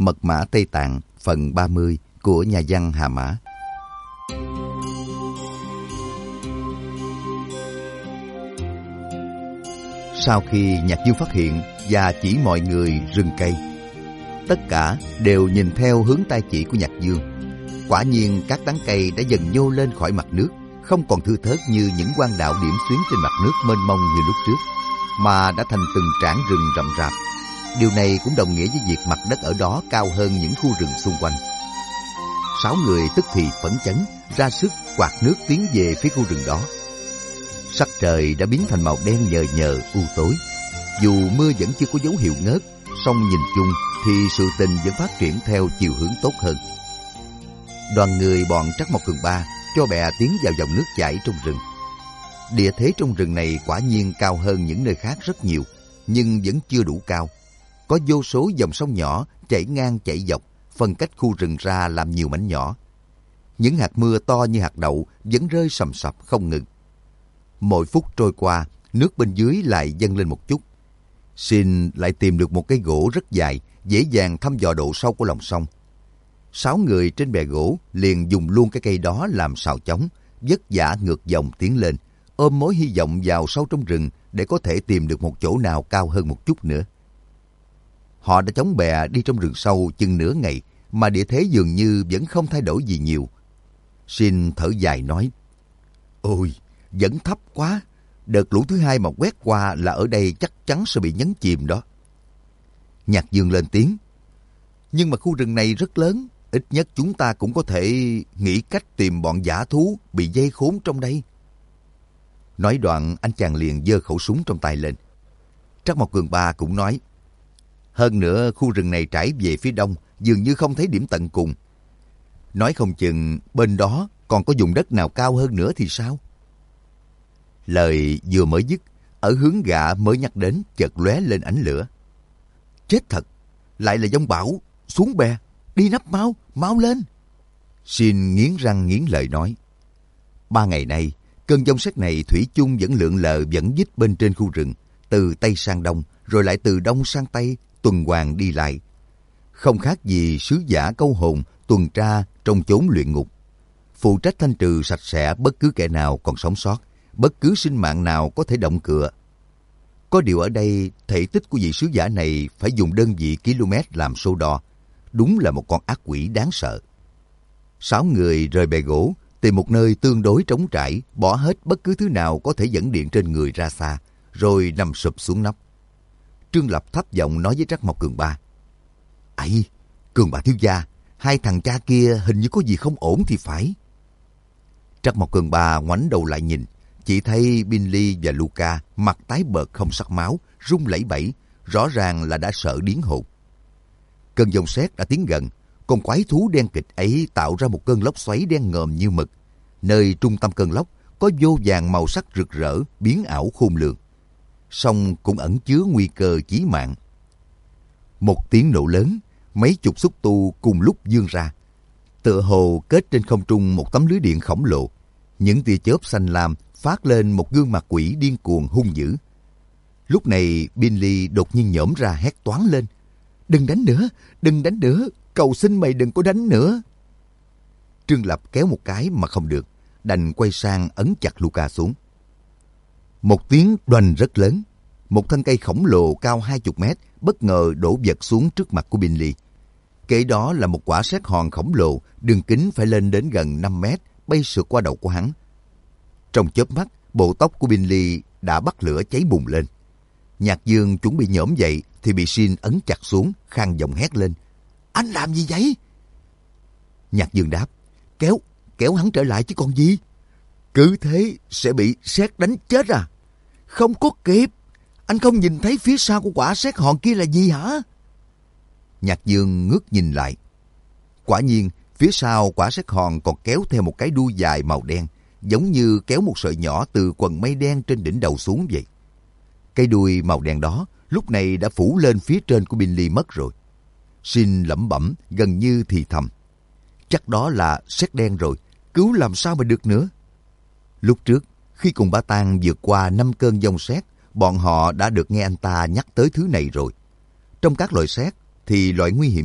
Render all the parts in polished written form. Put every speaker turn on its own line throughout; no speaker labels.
Mật mã Tây Tạng phần 30 của nhà văn Hà Mã. Sau khi Nhạc Dương phát hiện và chỉ mọi người rừng cây, tất cả đều nhìn theo hướng tay chỉ của Nhạc Dương. Quả nhiên các tán cây đã dần nhô lên khỏi mặt nước, không còn thưa thớt như những quang đạo điểm xuyến trên mặt nước mênh mông như lúc trước, mà đã thành từng trảng rừng rậm rạp. Điều này cũng đồng nghĩa với việc mặt đất ở đó cao hơn những khu rừng xung quanh. 6 người tức thì phấn chấn, ra sức quạt nước tiến về phía khu rừng đó. Sắc trời đã biến thành màu đen nhờ nhờ u tối. Dù mưa vẫn chưa có dấu hiệu ngớt, song nhìn chung thì sự tình vẫn phát triển theo chiều hướng tốt hơn. Đoàn người bọn Trắc Mộc Cường Ba cho bè tiến vào dòng nước chảy trong rừng. Địa thế trong rừng này quả nhiên cao hơn những nơi khác rất nhiều, nhưng vẫn chưa đủ cao. Có vô số dòng sông nhỏ chảy ngang chảy dọc, phân cách khu rừng ra làm nhiều mảnh nhỏ. Những hạt mưa to như hạt đậu vẫn rơi sầm sập không ngừng. Mỗi phút trôi qua, nước bên dưới lại dâng lên một chút. Shin lại tìm được một cây gỗ rất dài, dễ dàng thăm dò độ sâu của lòng sông. 6 người trên bè gỗ liền dùng luôn cái cây đó làm sào chóng, vất vả ngược dòng tiến lên, ôm mối hy vọng vào sâu trong rừng để có thể tìm được một chỗ nào cao hơn một chút nữa. Họ đã chống bè đi trong rừng sâu chừng nửa ngày, mà địa thế dường như vẫn không thay đổi gì nhiều. Shin thở dài nói, ôi, vẫn thấp quá, đợt lũ thứ hai mà quét qua là ở đây chắc chắn sẽ bị nhấn chìm đó. Nhạc Dương lên tiếng, nhưng mà khu rừng này rất lớn, ít nhất chúng ta cũng có thể nghĩ cách tìm bọn dã thú bị dây khốn trong đây. Nói đoạn anh chàng liền giơ khẩu súng trong tay lên. Trắc Mộc Cường Ba cũng nói, hơn nữa khu rừng này trải về phía đông, dường như không thấy điểm tận cùng. Nói không chừng bên đó còn có vùng đất nào cao hơn nữa thì sao? Lời vừa mới dứt, ở hướng gã mới nhắc đến chợt lóe lên ánh lửa. Chết thật, lại là giông bão, xuống bè, đi nấp mau, mau lên. Shin nghiến răng nghiến lợi nói, 3 ngày nay, cơn giông sét này thủy chung vẫn lượn lờ vẫn dít bên trên khu rừng, từ Tây sang Đông, rồi lại từ Đông sang Tây, tuần hoàn đi lại. Không khác gì sứ giả câu hồn tuần tra trong chốn luyện ngục, phụ trách thanh trừ sạch sẽ bất cứ kẻ nào còn sống sót, bất cứ sinh mạng nào có thể động cựa. Có điều ở đây, thể tích của vị sứ giả này phải dùng đơn vị km làm số đo. Đúng là một con ác quỷ đáng sợ. 6 người rời bè gỗ, tìm một nơi tương đối trống trải, bỏ hết bất cứ thứ nào có thể dẫn điện trên người ra xa, rồi nằm sụp xuống nóc. Trương Lập thấp giọng nói với Trắc Mộc Cường Ba, ấy, Cường Ba thiếu gia, 2 thằng cha kia hình như có gì không ổn thì phải. Trắc Mộc Cường Ba ngoảnh đầu lại nhìn, chỉ thấy Binli và Luca mặt tái bợt không sắc máu, run lẩy bẩy, rõ ràng là đã sợ điếng hồn. Cơn giông sét đã tiến gần, con quái thú đen kịch ấy tạo ra một cơn lốc xoáy đen ngòm như mực. Nơi trung tâm cơn lốc có vô vàn màu sắc rực rỡ, biến ảo khôn lường, song cũng ẩn chứa nguy cơ chí mạng. Một tiếng nổ lớn, mấy chục xúc tu cùng lúc vươn ra, tựa hồ kết trên không trung một tấm lưới điện khổng lồ. Những tia chớp xanh lam phát lên một gương mặt quỷ điên cuồng hung dữ. Lúc này Binli đột nhiên nhổm ra hét toáng lên, đừng đánh nữa, đừng đánh nữa, cầu xin mày đừng có đánh nữa. Trương Lập kéo một cái mà không được, đành quay sang ấn chặt Luca xuống. Một tiếng đoành rất lớn, một thân cây khổng lồ cao 20 mét bất ngờ đổ vật xuống trước mặt của Binli. Kế đó là một quả sét hòn khổng lồ, đường kính phải lên đến gần 5 mét, bay sượt qua đầu của hắn. Trong chớp mắt, bộ tóc của Binli đã bắt lửa cháy bùng lên. Nhạc Dương chuẩn bị nhổm dậy thì bị Shin ấn chặt xuống, khàn giọng hét lên, anh làm gì vậy? Nhạc Dương đáp, kéo hắn trở lại chứ còn gì. Cứ thế sẽ bị sét đánh chết à? Không có kịp, anh không nhìn thấy phía sau của quả sét hòn kia là gì hả? Nhạc Dương ngước nhìn lại. Quả nhiên, phía sau quả sét hòn còn kéo theo một cái đuôi dài màu đen, giống như kéo một sợi nhỏ từ quần mây đen trên đỉnh đầu xuống vậy. Cái đuôi màu đen đó lúc này đã phủ lên phía trên của Binli mất rồi. Shin lẩm bẩm gần như thì thầm, chắc đó là sét đen rồi, cứu làm sao mà được nữa. Lúc trước, khi cùng Ba Tang vượt qua 5 cơn giông sét, bọn họ đã được nghe anh ta nhắc tới thứ này rồi. Trong các loại sét thì loại nguy hiểm nhất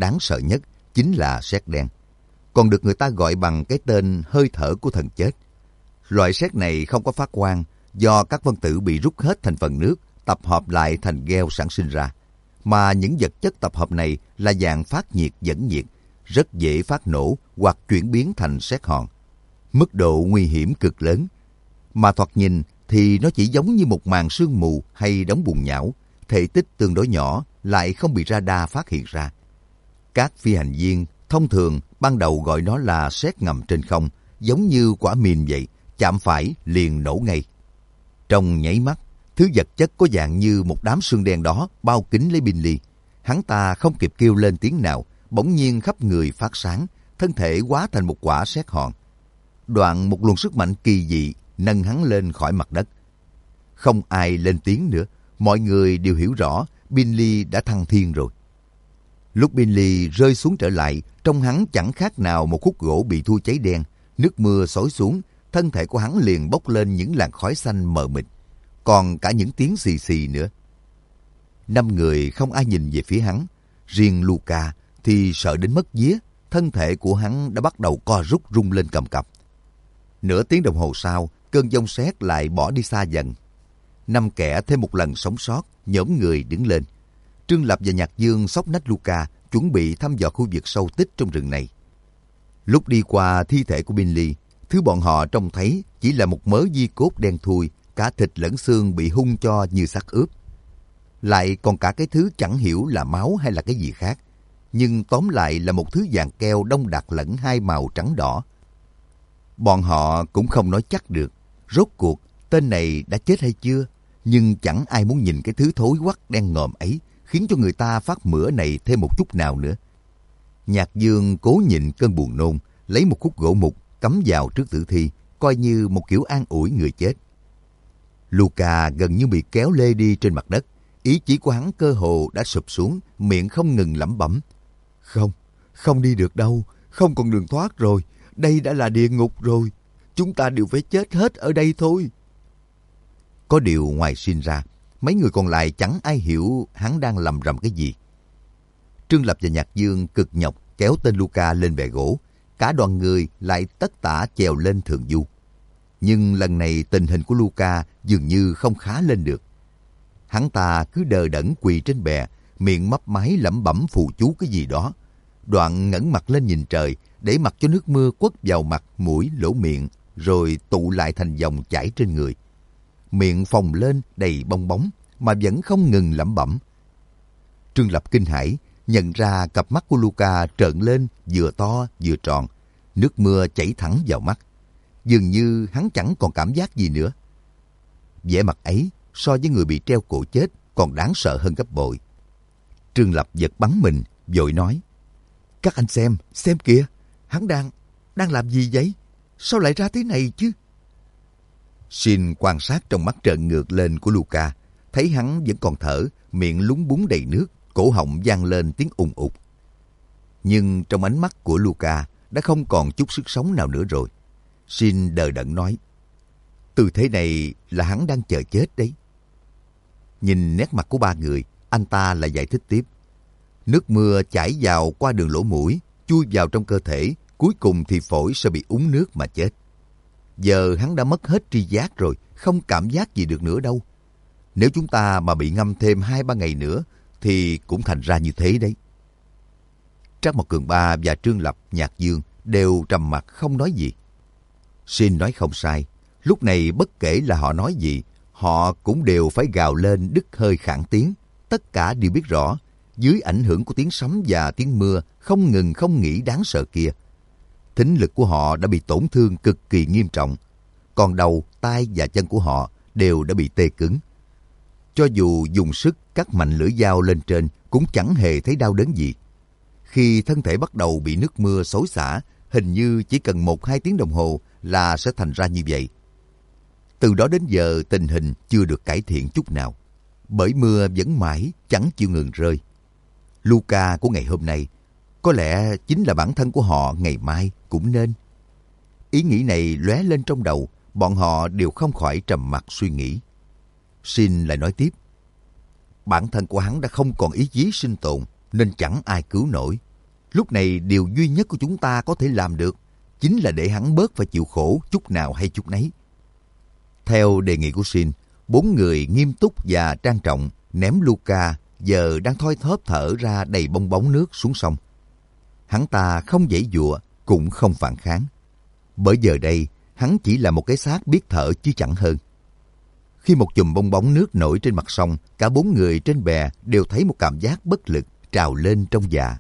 đáng sợ nhất chính là sét đen, còn được người ta gọi bằng cái tên hơi thở của thần chết. Loại sét này không có phát quang do các phân tử bị rút hết thành phần nước, tập hợp lại thành gel sản sinh ra. Mà những vật chất tập hợp này là dạng phát nhiệt dẫn nhiệt, rất dễ phát nổ hoặc chuyển biến thành sét hòn. Mức độ nguy hiểm cực lớn, mà thoạt nhìn thì nó chỉ giống như một màn sương mù hay đống bùn nhão, thể tích tương đối nhỏ lại không bị radar phát hiện ra. Các phi hành viên thông thường ban đầu gọi nó là sét ngầm trên không, giống như quả mìn vậy, chạm phải liền nổ ngay. Trong nháy mắt, thứ vật chất có dạng như một đám sương đen đó bao kín lấy Binley. Hắn ta không kịp kêu lên tiếng nào, bỗng nhiên khắp người phát sáng, thân thể hóa thành một quả sét hòn. Đoạn một luồng sức mạnh kỳ dị nâng hắn lên khỏi mặt đất. Không ai lên tiếng nữa, mọi người đều hiểu rõ Binley đã thăng thiên rồi. Lúc Binley rơi xuống trở lại, trong hắn chẳng khác nào một khúc gỗ bị thui cháy đen. Nước mưa xối xuống, thân thể của hắn liền bốc lên những làn khói xanh mờ mịt, còn cả những tiếng xì xì nữa. 5 người không ai nhìn về phía hắn, riêng Luca thì sợ đến mất vía, thân thể của hắn đã bắt đầu co rút rung lên cầm cập. Nửa tiếng đồng hồ sau, cơn giông sét lại bỏ đi xa dần. 5 kẻ thêm một lần sống sót, nhóm người đứng lên. Trương Lập và Nhạc Dương xốc nách Luca, chuẩn bị thăm dò khu vực sâu tích trong rừng này. Lúc đi qua thi thể của Binley, thứ bọn họ trông thấy chỉ là một mớ di cốt đen thui, cả thịt lẫn xương bị hun cho như xác ướp. Lại còn cả cái thứ chẳng hiểu là máu hay là cái gì khác, nhưng tóm lại là một thứ vàng keo đông đặc lẫn hai màu trắng đỏ. Bọn họ cũng không nói chắc được, rốt cuộc tên này đã chết hay chưa, nhưng chẳng ai muốn nhìn cái thứ thối quắc đen ngòm ấy, khiến cho người ta phát mửa này thêm một chút nào nữa. Nhạc Dương cố nhịn cơn buồn nôn, lấy một khúc gỗ mục cắm vào trước tử thi, coi như một kiểu an ủi người chết. Luca gần như bị kéo lê đi trên mặt đất, ý chí của hắn cơ hồ đã sụp xuống, miệng không ngừng lẩm bẩm. Không đi được đâu, không còn đường thoát rồi, đây đã là địa ngục rồi, chúng ta đều phải chết hết ở đây thôi. Có điều ngoài Shin ra, mấy người còn lại chẳng ai hiểu hắn đang lầm rầm cái gì. Trương Lập và Nhạc Dương cực nhọc kéo tên Luca lên bè gỗ, cả đoàn người lại tất tả chèo lên thượng du. Nhưng lần này tình hình của Luca dường như không khá lên được. Hắn ta cứ đờ đẫn quỳ trên bè, miệng mấp máy lẩm bẩm phù chú cái gì đó. Đoạn ngẩng mặt lên nhìn trời, để mặc cho nước mưa quất vào mặt, mũi, lỗ miệng, rồi tụ lại thành dòng chảy trên người. Miệng phồng lên đầy bong bóng, mà vẫn không ngừng lẩm bẩm. Trương Lập kinh hãi, nhận ra cặp mắt của Luca trợn lên vừa to vừa tròn, nước mưa chảy thẳng vào mắt. Dường như hắn chẳng còn cảm giác gì nữa. Vẻ mặt ấy so với người bị treo cổ chết còn đáng sợ hơn gấp bội. Trương Lập giật bắn mình, vội nói: "Các anh xem kìa, hắn đang làm gì vậy? Sao lại ra thế này chứ?" Shin quan sát trong mắt trợn ngược lên của Luca, thấy hắn vẫn còn thở, miệng lúng búng đầy nước, cổ họng vang lên tiếng ùng ục. Nhưng trong ánh mắt của Luca đã không còn chút sức sống nào nữa rồi. Shin đờ đẫn nói: "Tư thế này là hắn đang chờ chết đấy." Nhìn nét mặt của ba người, anh ta lại giải thích tiếp: "Nước mưa chảy vào qua đường lỗ mũi, chui vào trong cơ thể, cuối cùng thì phổi sẽ bị úng nước mà chết. Giờ hắn đã mất hết tri giác rồi, không cảm giác gì được nữa đâu. Nếu chúng ta mà bị ngâm thêm 2-3 ngày nữa, thì cũng thành ra như thế đấy." Trác Mộc Cường Ba và Trương Lập, Nhạc Dương đều trầm mặc không nói gì. Shin nói không sai, lúc này bất kể là họ nói gì, họ cũng đều phải gào lên đứt hơi khản tiếng. Tất cả đều biết rõ, dưới ảnh hưởng của tiếng sấm và tiếng mưa không ngừng không nghỉ đáng sợ kia, thính lực của họ đã bị tổn thương cực kỳ nghiêm trọng. Còn đầu, tai và chân của họ đều đã bị tê cứng. Cho dù dùng sức cắt mạnh lưỡi dao lên trên cũng chẳng hề thấy đau đớn gì. Khi thân thể bắt đầu bị nước mưa xối xả, hình như chỉ cần 1-2 tiếng đồng hồ là sẽ thành ra như vậy. Từ đó đến giờ tình hình chưa được cải thiện chút nào, bởi mưa vẫn mãi chẳng chịu ngừng rơi. Luca của ngày hôm nay có lẽ chính là bản thân của họ ngày mai cũng nên. Ý nghĩ này lóe lên trong đầu, bọn họ đều không khỏi trầm mặc suy nghĩ. Shin lại nói tiếp: "Bản thân của hắn đã không còn ý chí sinh tồn, nên chẳng ai cứu nổi. Lúc này điều duy nhất của chúng ta có thể làm được chính là để hắn bớt phải chịu khổ chút nào hay chút nấy. Theo đề nghị của Shin, 4 người nghiêm túc và trang trọng ném Luca giờ đang thoi thóp thở ra đầy bong bóng nước xuống sông. Hắn ta không giãy giụa cũng không phản kháng. Bởi giờ đây, hắn chỉ là một cái xác biết thở chứ chẳng hơn. Khi một chùm bong bóng nước nổi trên mặt sông, cả 4 người trên bè đều thấy một cảm giác bất lực trào lên trong dạ.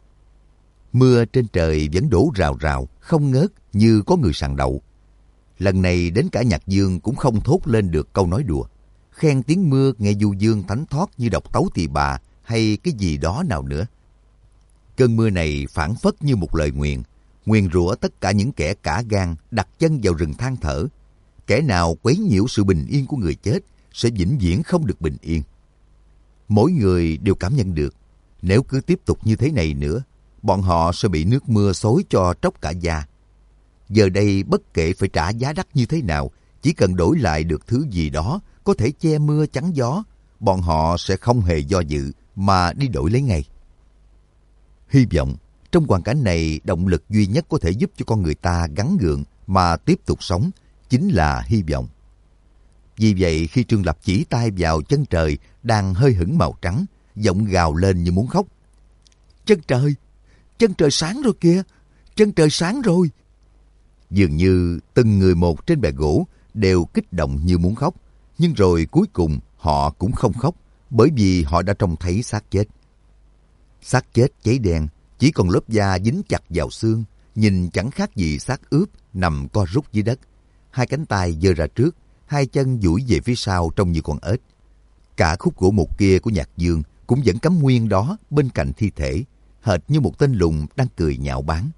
Mưa trên trời vẫn đổ rào rào, không ngớt như có người sàng đậu. Lần này đến cả Nhạc Dương cũng không thốt lên được câu nói đùa. Khen tiếng mưa nghe du dương thánh thót như đọc tấu tỳ bà hay cái gì đó nào nữa. Cơn mưa này phảng phất như một lời nguyền rủa tất cả những kẻ cả gan đặt chân vào rừng than thở. Kẻ nào quấy nhiễu sự bình yên của người chết sẽ vĩnh viễn không được bình yên. Mỗi người đều cảm nhận được, nếu cứ tiếp tục như thế này nữa, bọn họ sẽ bị nước mưa xối cho tróc cả da. Giờ đây bất kể phải trả giá đắt như thế nào, chỉ cần đổi lại được thứ gì đó có thể che mưa chắn gió, bọn họ sẽ không hề do dự mà đi đổi lấy ngay. Hy vọng, trong hoàn cảnh này, động lực duy nhất có thể giúp cho con người ta gắng gượng mà tiếp tục sống chính là hy vọng. Vì vậy, khi Trương Lập chỉ tay vào chân trời đang hơi hửng màu trắng, giọng gào lên như muốn khóc. Chân trời sáng rồi kìa, chân trời sáng rồi. Dường như từng người một trên bè gỗ đều kích động như muốn khóc, nhưng rồi cuối cùng họ cũng không khóc, bởi vì họ đã trông thấy xác chết. Xác chết cháy đen, chỉ còn lớp da dính chặt vào xương, nhìn chẳng khác gì xác ướp nằm co rút dưới đất. Hai cánh tay giơ ra trước, hai chân duỗi về phía sau trông như con ếch. Cả khúc gỗ mục kia của Nhạc Dương cũng vẫn cắm nguyên đó bên cạnh thi thể, hệt như một tên lùn đang cười nhạo báng.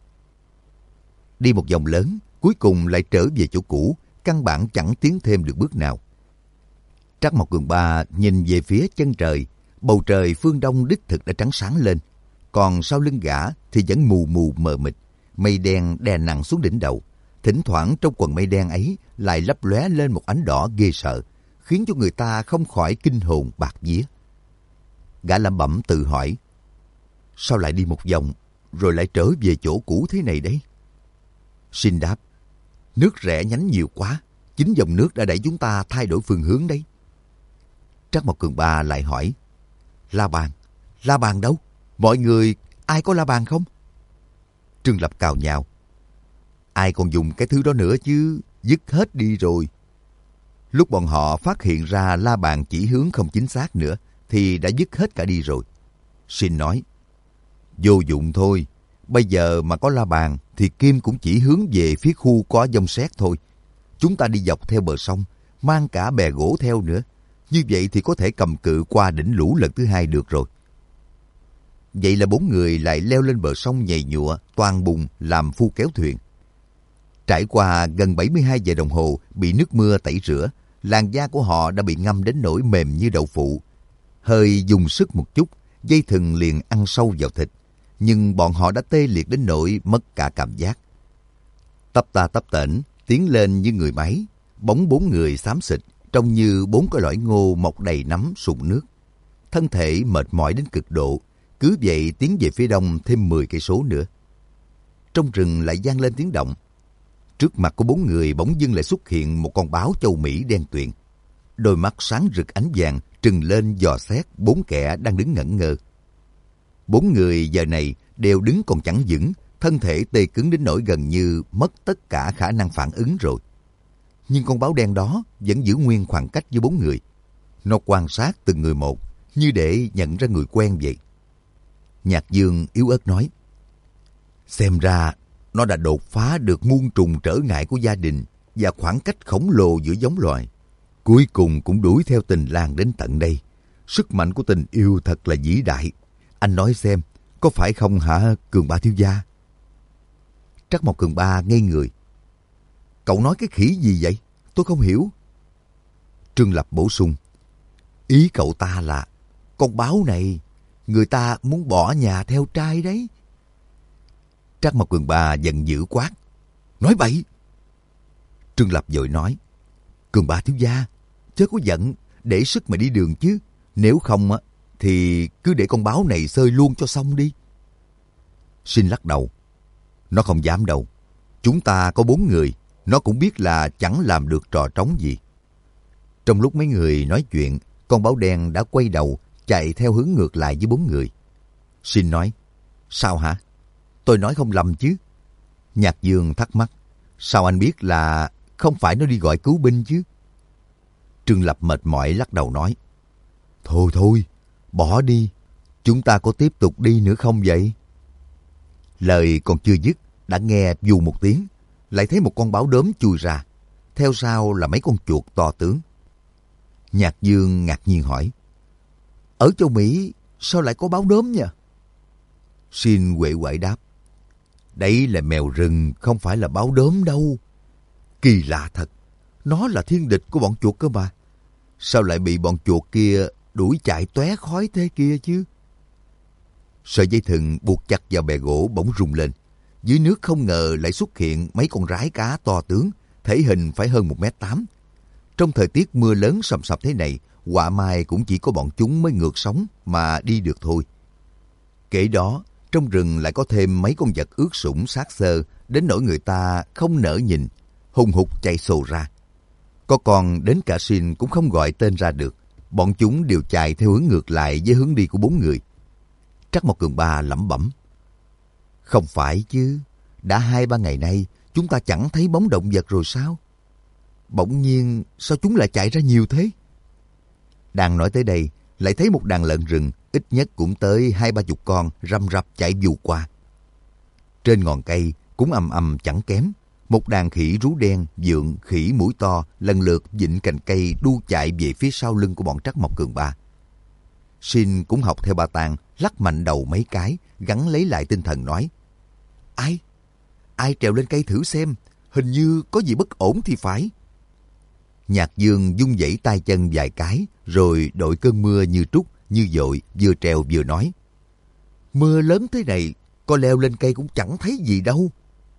Đi một vòng lớn, cuối cùng lại trở về chỗ cũ, căn bản chẳng tiến thêm được bước nào. Trắc Mộc Cường Ba nhìn về phía chân trời, bầu trời phương đông đích thực đã trắng sáng lên, còn sau lưng gã thì vẫn mù mù mờ mịt, mây đen đè nặng xuống đỉnh đầu. Thỉnh thoảng trong quần mây đen ấy lại lấp lóe lên một ánh đỏ ghê sợ, khiến cho người ta không khỏi kinh hồn bạt vía. Gã lẩm bẩm tự hỏi, sao lại đi một vòng rồi lại trở về chỗ cũ thế này đấy? Shin đáp, nước rẽ nhánh nhiều quá, chính dòng nước đã đẩy chúng ta thay đổi phương hướng đấy. Trắc Mộc Cường Ba lại hỏi, La Bàn đâu? Mọi người ai có la bàn không? Trương Lập cào nhào, ai còn dùng cái thứ đó nữa chứ, dứt hết đi rồi. Lúc bọn họ phát hiện ra la bàn chỉ hướng không chính xác nữa thì đã dứt hết cả đi rồi. Shin nói, vô dụng thôi, bây giờ mà có la bàn thì Kim cũng chỉ hướng về phía khu có dông sét thôi. Chúng ta đi dọc theo bờ sông, mang cả bè gỗ theo nữa. Như vậy thì có thể cầm cự qua đỉnh lũ lần thứ 2 được rồi. Vậy là 4 người lại leo lên bờ sông nhầy nhụa, toan bùn làm phu kéo thuyền. Trải qua gần 72 giờ đồng hồ bị nước mưa tẩy rửa, làn da của họ đã bị ngâm đến nỗi mềm như đậu phụ. Hơi dùng sức một chút, dây thừng liền ăn sâu vào thịt, nhưng bọn họ đã tê liệt đến nỗi mất cả cảm giác. Tấp ta tấp tễnh tiến lên như người máy, bóng 4 người xám xịt, trông như 4 cái lõi ngô mọc đầy nắm sụn nước. Thân thể mệt mỏi đến cực độ, cứ vậy tiến về phía đông thêm 10 cây số nữa. Trong rừng lại vang lên tiếng động. Trước mặt của 4 người bỗng dưng lại xuất hiện một con báo châu Mỹ đen tuyền. Đôi mắt sáng rực ánh vàng trừng lên dò xét 4 kẻ đang đứng ngẩn ngơ. 4 người giờ này đều đứng còn chẳng vững, thân thể tê cứng đến nỗi gần như mất tất cả khả năng phản ứng rồi. Nhưng con báo đen đó vẫn giữ nguyên khoảng cách với 4 người. Nó quan sát từng người một, như để nhận ra người quen vậy. Nhạc Dương yếu ớt nói, xem ra nó đã đột phá được muôn trùng trở ngại của gia đình và khoảng cách khổng lồ giữa giống loài. Cuối cùng cũng đuổi theo Tình Lang đến tận đây. Sức mạnh của tình yêu thật là vĩ đại. Anh nói xem, có phải không hả Cường Ba thiếu gia? Trắc Mộc Cường Ba ngây người. Cậu nói cái khỉ gì vậy? Tôi không hiểu. Trương Lập bổ sung, ý cậu ta là con báo này, người ta muốn bỏ nhà theo trai đấy. Trắc Mộc Cường Ba giận dữ quát, nói bậy. Trương Lập vội nói, Cường Ba thiếu gia, chớ có giận, để sức mà đi đường chứ. Nếu không thì cứ để con báo này xơi luôn cho xong đi. Xin lắc đầu. Nó không dám đâu. Chúng ta có 4 người, nó cũng biết là chẳng làm được trò trống gì. Trong lúc mấy người nói chuyện, con báo đen đã quay đầu, chạy theo hướng ngược lại với 4 người. Xin nói, sao hả? Tôi nói không lầm chứ? Nhạc Dương thắc mắc, sao anh biết là không phải nó đi gọi cứu binh chứ? Trương Lập mệt mỏi lắc đầu nói, thôi thôi, bỏ đi, chúng ta có tiếp tục đi nữa không vậy? Lời còn chưa dứt, đã nghe vù một tiếng, lại thấy một con báo đốm chui ra, theo sau là mấy con chuột to tướng. Nhạc Dương ngạc nhiên hỏi, ở châu Mỹ sao lại có báo đốm nhỉ? Xin uể oải đáp, đấy là mèo rừng, không phải là báo đốm đâu. Kỳ lạ thật, nó là thiên địch của bọn chuột cơ mà. Sao lại bị bọn chuột kia đuổi chạy tóe khói thế kia chứ? Sợi dây thừng buộc chặt vào bè gỗ bỗng rung lên. Dưới nước không ngờ lại xuất hiện mấy con rái cá to tướng, thể hình phải hơn 1m8. Trong thời tiết mưa lớn sầm sập thế này, họa mai cũng chỉ có bọn chúng mới ngược sóng mà đi được thôi. Kể đó, trong rừng lại có thêm mấy con vật ướt sũng xác xơ, đến nỗi người ta không nỡ nhìn, hùng hục chạy sồ ra. Có con đến cả Xin cũng không gọi tên ra được. Bọn chúng đều chạy theo hướng ngược lại với hướng đi của 4 người. Trắc Mộc Cường Ba lẩm bẩm, không phải chứ, đã 2-3 ngày nay chúng ta chẳng thấy bóng động vật rồi sao? Bỗng nhiên sao chúng lại chạy ra nhiều thế? Đang nói tới đây, lại thấy một đàn lợn rừng, ít nhất cũng tới 20-30 con răm rắp chạy vù qua. Trên ngọn cây cũng ầm ầm chẳng kém, một đàn khỉ rú đen, vượn, khỉ mũi to lần lượt vịn cành cây đu chạy về phía sau lưng của bọn Trắc Mộc Cường Ba. Xin cũng học theo Ba Tàng, lắc mạnh đầu mấy cái, gắng lấy lại tinh thần nói, Ai trèo lên cây thử xem, hình như có gì bất ổn thì phải. Nhạc Dương vung vẩy tay chân vài cái, rồi đội cơn mưa như trút, như dội, vừa trèo vừa nói, mưa lớn thế này, có leo lên cây cũng chẳng thấy gì đâu.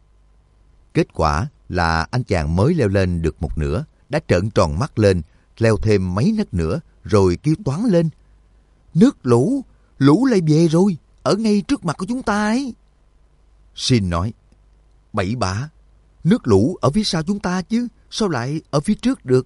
Kết quả là anh chàng mới leo lên được một nửa, đã trợn tròn mắt lên, leo thêm mấy nấc nữa, rồi kêu toáng lên, nước lũ, lũ lại về rồi, ở ngay trước mặt của chúng ta ấy. Xin nói, bậy bạ, nước lũ ở phía sau chúng ta chứ, sao lại ở phía trước được?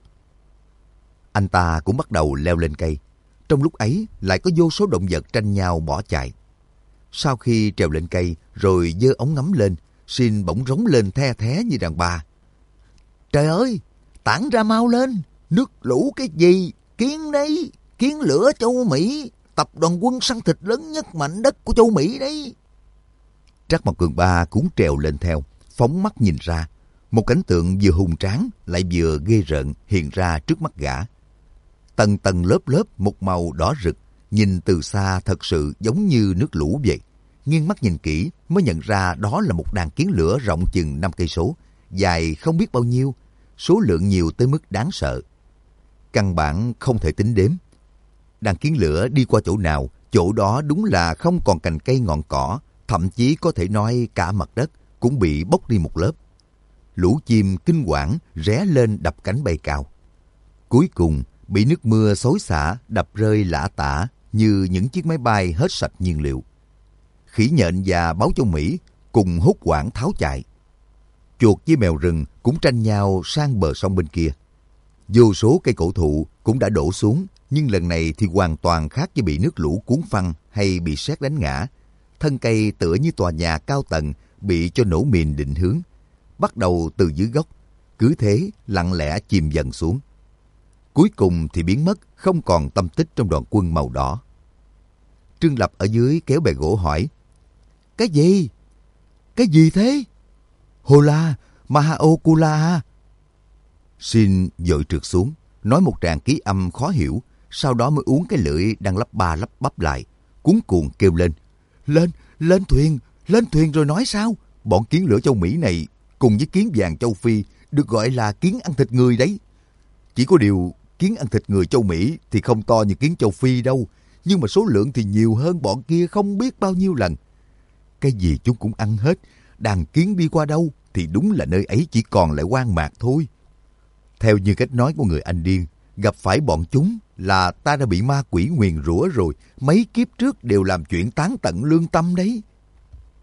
Anh ta cũng bắt đầu leo lên cây. Trong lúc ấy lại có vô số động vật tranh nhau bỏ chạy. Sau khi trèo lên cây rồi giơ ống ngắm lên, Xin bỗng rống lên the thé như đàn bà. Trời ơi, tản ra mau lên, nước lũ cái gì, kiến đấy, kiến lửa châu Mỹ, tập đoàn quân săn thịt lớn nhất mảnh đất của châu Mỹ đấy. Trắc Mộc Cường Ba cũng trèo lên theo, phóng mắt nhìn ra. Một cảnh tượng vừa hùng tráng lại vừa ghê rợn hiện ra trước mắt gã. Tầng tầng lớp lớp một màu đỏ rực, nhìn từ xa thật sự giống như nước lũ vậy. Nghiêng mắt nhìn kỹ mới nhận ra đó là một đàn kiến lửa rộng chừng 5 cây số, dài không biết bao nhiêu, số lượng nhiều tới mức đáng sợ. Căn bản không thể tính đếm. Đàn kiến lửa đi qua chỗ nào, chỗ đó đúng là không còn cành cây ngọn cỏ, thậm chí có thể nói cả mặt đất cũng bị bốc đi một lớp. Lũ chim kinh hoàng ré lên đập cánh bay cao. Cuối cùng bị nước mưa xối xả đập rơi lả tả như những chiếc máy bay hết sạch nhiên liệu. Khỉ nhện và báo châu Mỹ cùng hốt hoảng tháo chạy. Chuột với mèo rừng cũng tranh nhau sang bờ sông bên kia. Vô số cây cổ thụ cũng đã đổ xuống, nhưng lần này thì hoàn toàn khác với bị nước lũ cuốn phăng hay bị sét đánh ngã. Thân cây tựa như tòa nhà cao tầng bị cho nổ mìn định hướng, bắt đầu từ dưới gốc, cứ thế lặng lẽ chìm dần xuống. Cuối cùng thì biến mất, không còn tâm tích trong đoàn quân màu đỏ. Trương Lập ở dưới kéo bè gỗ hỏi, cái gì? Cái gì thế? Hola, Mahaokula. Xin vội trượt xuống, nói một tràng ký âm khó hiểu, sau đó mới uống cái lưỡi đang lắp ba lắp bắp lại, cuống cuồng kêu lên, lên thuyền rồi nói sao? Bọn kiến lửa châu Mỹ này cùng với kiến vàng châu Phi được gọi là kiến ăn thịt người đấy. Chỉ có điều kiến ăn thịt người châu Mỹ thì không to như kiến châu Phi đâu, nhưng mà số lượng thì nhiều hơn bọn kia không biết bao nhiêu lần. Cái gì chúng cũng ăn hết, đàn kiến đi qua đâu thì đúng là nơi ấy chỉ còn lại hoang mạc thôi. Theo như cách nói của người Anh điên, gặp phải bọn chúng là ta đã bị ma quỷ nguyền rủa rồi, mấy kiếp trước đều làm chuyện tán tận lương tâm đấy.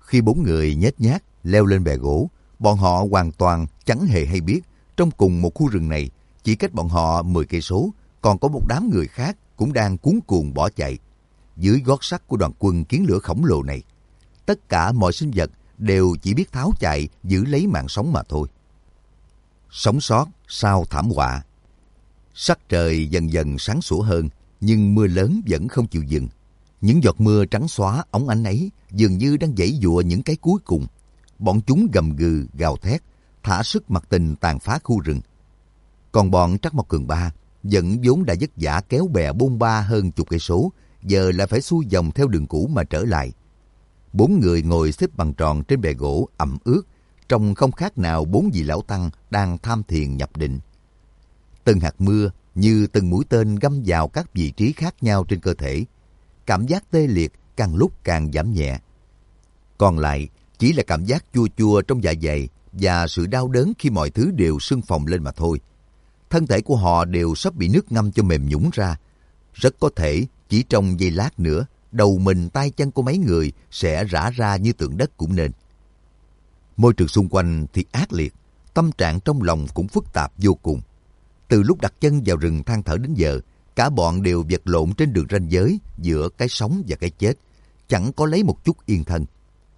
Khi 4 người nhếch nhác leo lên bè gỗ, bọn họ hoàn toàn chẳng hề hay biết trong cùng một khu rừng này, chỉ cách bọn họ 10 cây số, còn có một đám người khác cũng đang cuống cuồng bỏ chạy. Dưới gót sắt của đoàn quân kiến lửa khổng lồ này, tất cả mọi sinh vật đều chỉ biết tháo chạy giữ lấy mạng sống mà thôi. Sống sót sau thảm họa. Sắc trời dần dần sáng sủa hơn, nhưng mưa lớn vẫn không chịu dừng. Những giọt mưa trắng xóa óng ánh ấy dường như đang giãy giụa những cái cuối cùng. Bọn chúng gầm gừ, gào thét, thả sức mặc tình tàn phá khu rừng. Còn bọn Trắc Mộc Cường Ba vẫn vốn đã vất vả kéo bè bôn ba hơn chục cây số, giờ lại phải xuôi vòng theo đường cũ mà trở lại. 4 người ngồi xếp bằng tròn trên bè gỗ ẩm ướt, trông không khác nào 4 vị lão tăng đang tham thiền nhập định. Từng hạt mưa như từng mũi tên găm vào các vị trí khác nhau trên cơ thể. Cảm giác tê liệt càng lúc càng giảm nhẹ. Còn lại chỉ là cảm giác chua chua trong dạ dày và sự đau đớn khi mọi thứ đều sưng phồng lên mà thôi. Thân thể của họ đều sắp bị nước ngâm cho mềm nhũn ra. Rất có thể chỉ trong giây lát nữa, đầu mình tay chân của mấy người sẽ rã ra như tượng đất cũng nên. Môi trường xung quanh thì ác liệt, tâm trạng trong lòng cũng phức tạp vô cùng. Từ lúc đặt chân vào rừng than thở đến giờ, cả bọn đều vật lộn trên đường ranh giới giữa cái sống và cái chết, chẳng có lấy một chút yên thân.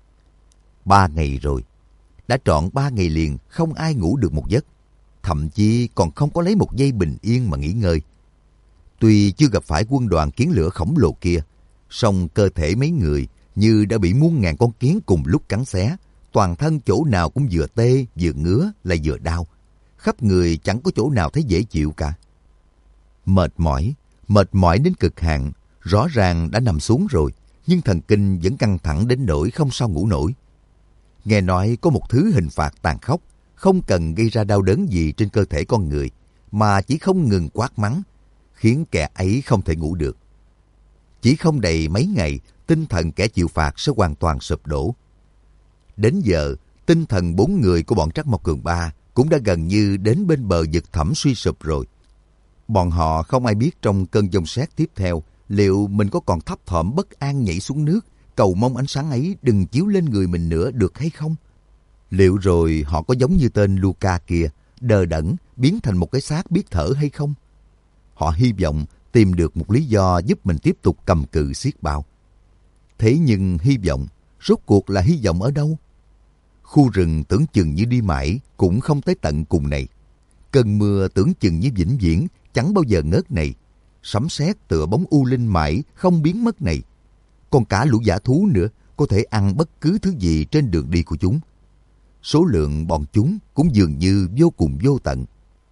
3 ngày rồi, đã trọn 3 ngày liền không ai ngủ được một giấc, thậm chí còn không có lấy một giây bình yên mà nghỉ ngơi. Tuy chưa gặp phải quân đoàn kiến lửa khổng lồ kia, song cơ thể mấy người như đã bị muôn ngàn con kiến cùng lúc cắn xé, toàn thân chỗ nào cũng vừa tê, vừa ngứa, lại vừa đau. Khắp người chẳng có chỗ nào thấy dễ chịu cả. Mệt mỏi đến cực hạn, rõ ràng đã nằm xuống rồi, nhưng thần kinh vẫn căng thẳng đến nỗi không sao ngủ nổi. Nghe nói có một thứ hình phạt tàn khốc, không cần gây ra đau đớn gì trên cơ thể con người, mà chỉ không ngừng quát mắng, khiến kẻ ấy không thể ngủ được. Chỉ không đầy mấy ngày, tinh thần kẻ chịu phạt sẽ hoàn toàn sụp đổ. Đến giờ, tinh thần 4 người của bọn Trắc Mộc Cường Ba cũng đã gần như đến bên bờ vực thẳm suy sụp rồi. Bọn họ không ai biết trong cơn giông sét tiếp theo, liệu mình có còn thấp thỏm bất an nhảy xuống nước, cầu mong ánh sáng ấy đừng chiếu lên người mình nữa được hay không? Liệu rồi họ có giống như tên Luca kia, đờ đẫn biến thành một cái xác biết thở hay không? Họ hy vọng tìm được một lý do giúp mình tiếp tục cầm cự xiết bao. Thế nhưng hy vọng, rốt cuộc là hy vọng ở đâu? Khu rừng tưởng chừng như đi mãi cũng không tới tận cùng này. Cơn mưa tưởng chừng như vĩnh viễn chẳng bao giờ ngớt này. Sấm sét tựa bóng u linh mãi không biến mất này. Còn cả lũ dã thú nữa có thể ăn bất cứ thứ gì trên đường đi của chúng. Số lượng bọn chúng cũng dường như vô cùng vô tận.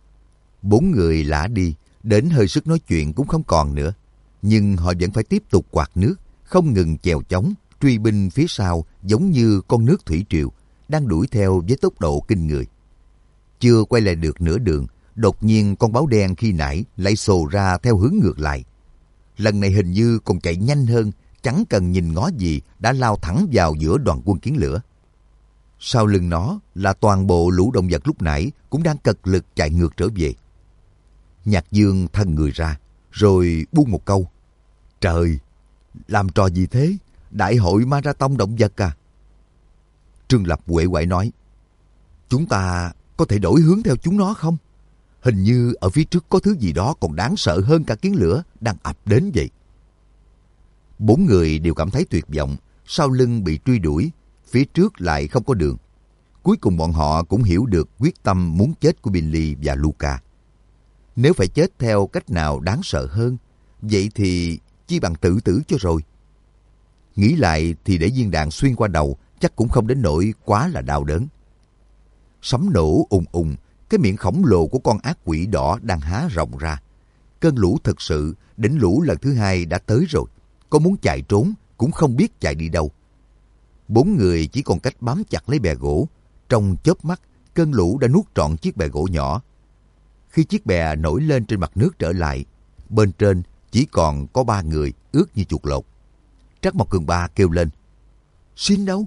4 người lả đi, đến hơi sức nói chuyện cũng không còn nữa. Nhưng họ vẫn phải tiếp tục quạt nước, không ngừng chèo chống, truy binh phía sau giống như con nước thủy triều, đang đuổi theo với tốc độ kinh người. Chưa quay lại được nửa đường, đột nhiên con báo đen khi nãy lại sồ ra theo hướng ngược lại. Lần này hình như còn chạy nhanh hơn, chẳng cần nhìn ngó gì đã lao thẳng vào giữa đoàn quân kiến lửa. Sau lưng nó là toàn bộ lũ động vật lúc nãy cũng đang cật lực chạy ngược trở về. Nhạc Dương thân người ra, rồi buông một câu. Trời, làm trò gì thế? Đại hội Marathon động vật à? Trương Lập uể oải nói. Chúng ta có thể đổi hướng theo chúng nó không? Hình như ở phía trước có thứ gì đó còn đáng sợ hơn cả kiến lửa đang ập đến vậy. 4 người đều cảm thấy tuyệt vọng, sau lưng bị truy đuổi, phía trước lại không có đường. Cuối cùng bọn họ cũng hiểu được quyết tâm muốn chết của Billy và Luca. Nếu phải chết theo cách nào đáng sợ hơn, vậy thì chi bằng tự tử cho rồi. Nghĩ lại thì để viên đạn xuyên qua đầu chắc cũng không đến nỗi quá là đau đớn. Sấm nổ ùng ùng, cái miệng khổng lồ của con ác quỷ đỏ đang há rộng ra. Cơn lũ thực sự, đỉnh lũ lần thứ 2 đã tới rồi. Có muốn chạy trốn cũng không biết chạy đi đâu. 4 người chỉ còn cách bám chặt lấy bè gỗ. Trong chớp mắt, cơn lũ đã nuốt trọn chiếc bè gỗ nhỏ. Khi chiếc bè nổi lên trên mặt nước trở lại, bên trên chỉ còn có 3 người ướt như chuột lột. Trắc Mộc Cường Ba kêu lên. Xin đâu?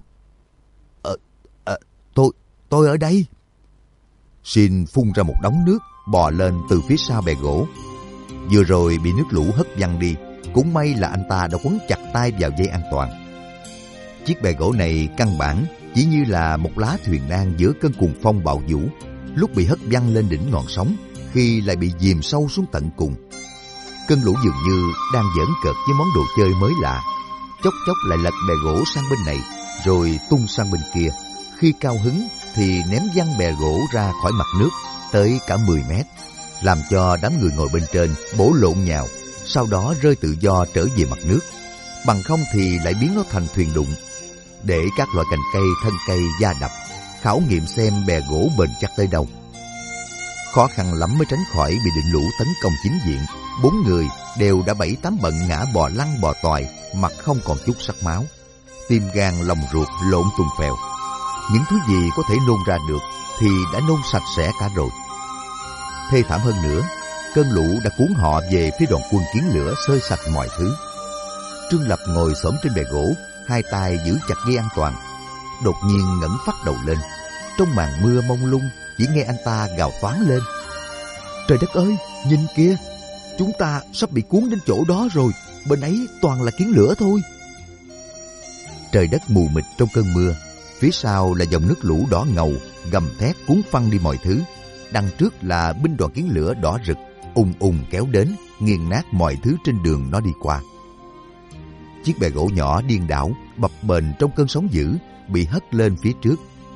Tôi ở đây. Xin phun ra một đống nước, bò lên từ phía sau bè gỗ. Vừa rồi bị nước lũ hất văng đi, cũng may là anh ta đã quấn chặt tay vào dây an toàn. Chiếc bè gỗ này căn bản chỉ như là một lá thuyền nan giữa cơn cuồng phong bạo vũ, lúc bị hất văng lên đỉnh ngọn sóng, khi lại bị dìm sâu xuống tận cùng. Cơn lũ dường như đang giỡn cợt với món đồ chơi mới lạ, chốc chốc lại lật bè gỗ sang bên này, rồi tung sang bên kia. Khi cao hứng thì ném văng bè gỗ ra khỏi mặt nước tới cả 10 mét, làm cho đám người ngồi bên trên bổ lộn nhào, sau đó rơi tự do trở về mặt nước. Bằng không thì lại biến nó thành thuyền đụng, để các loại cành cây, thân cây va đập, khảo nghiệm xem bè gỗ bền chắc tới đâu. Khó khăn lắm mới tránh khỏi bị đỉnh lũ tấn công chính diện. 4 người đều đã 7-8 bận ngã bò lăn bò toài, mặt không còn chút sắc máu, tim gan lòng ruột lộn tung phèo. Những thứ gì có thể nôn ra được thì đã nôn sạch sẽ cả rồi. Thê thảm hơn nữa, cơn lũ đã cuốn họ về phía đoàn quân kiến lửa, xơi sạch mọi thứ. Trương Lập ngồi xổm trên bè gỗ, hai tay giữ chặt dây an toàn. Đột nhiên ngẩng phát đầu lên, trong màn mưa mông lung chỉ nghe anh ta gào toáng lên: "Trời đất ơi, nhìn kia, chúng ta sắp bị cuốn đến chỗ đó rồi, bên ấy toàn là kiến lửa thôi." Trời đất mù mịt trong cơn mưa, phía sau là dòng nước lũ đỏ ngầu gầm thét cuốn phăng đi mọi thứ. Đằng trước là binh đoàn kiến lửa đỏ rực ùng ùng kéo đến, nghiền nát mọi thứ trên đường nó đi qua. Chiếc bè gỗ nhỏ điên đảo bập bềnh trong cơn sóng dữ bị hất lên phía trước.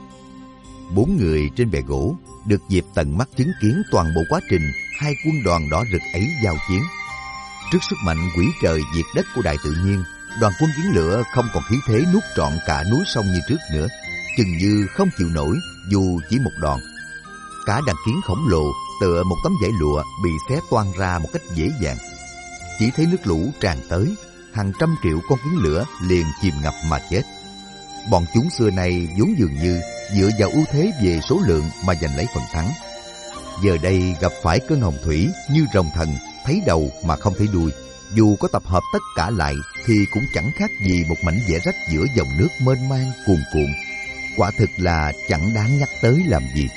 4 người trên bè gỗ được dịp tận mắt chứng kiến toàn bộ quá trình hai quân đoàn đỏ rực ấy giao chiến. Trước sức mạnh quỷ trời diệt đất của đại tự nhiên, đoàn quân kiến lửa không còn khí thế nuốt trọn cả núi sông như trước nữa, chừng như không chịu nổi dù chỉ một đòn. Cả đàn kiến khổng lồ tựa một tấm vải lụa bị xé toang ra một cách dễ dàng. Chỉ thấy nước lũ tràn tới, hàng trăm triệu con kiến lửa liền chìm ngập mà chết. Bọn chúng xưa nay vốn dường như dựa vào ưu thế về số lượng mà giành lấy phần thắng. Giờ đây gặp phải cơn hồng thủy như rồng thần, thấy đầu mà không thấy đuôi. Dù có tập hợp tất cả lại thì cũng chẳng khác gì một mảnh vẽ rách giữa dòng nước mênh mang cuồn cuộn. Quả thực là chẳng đáng nhắc tới làm gì.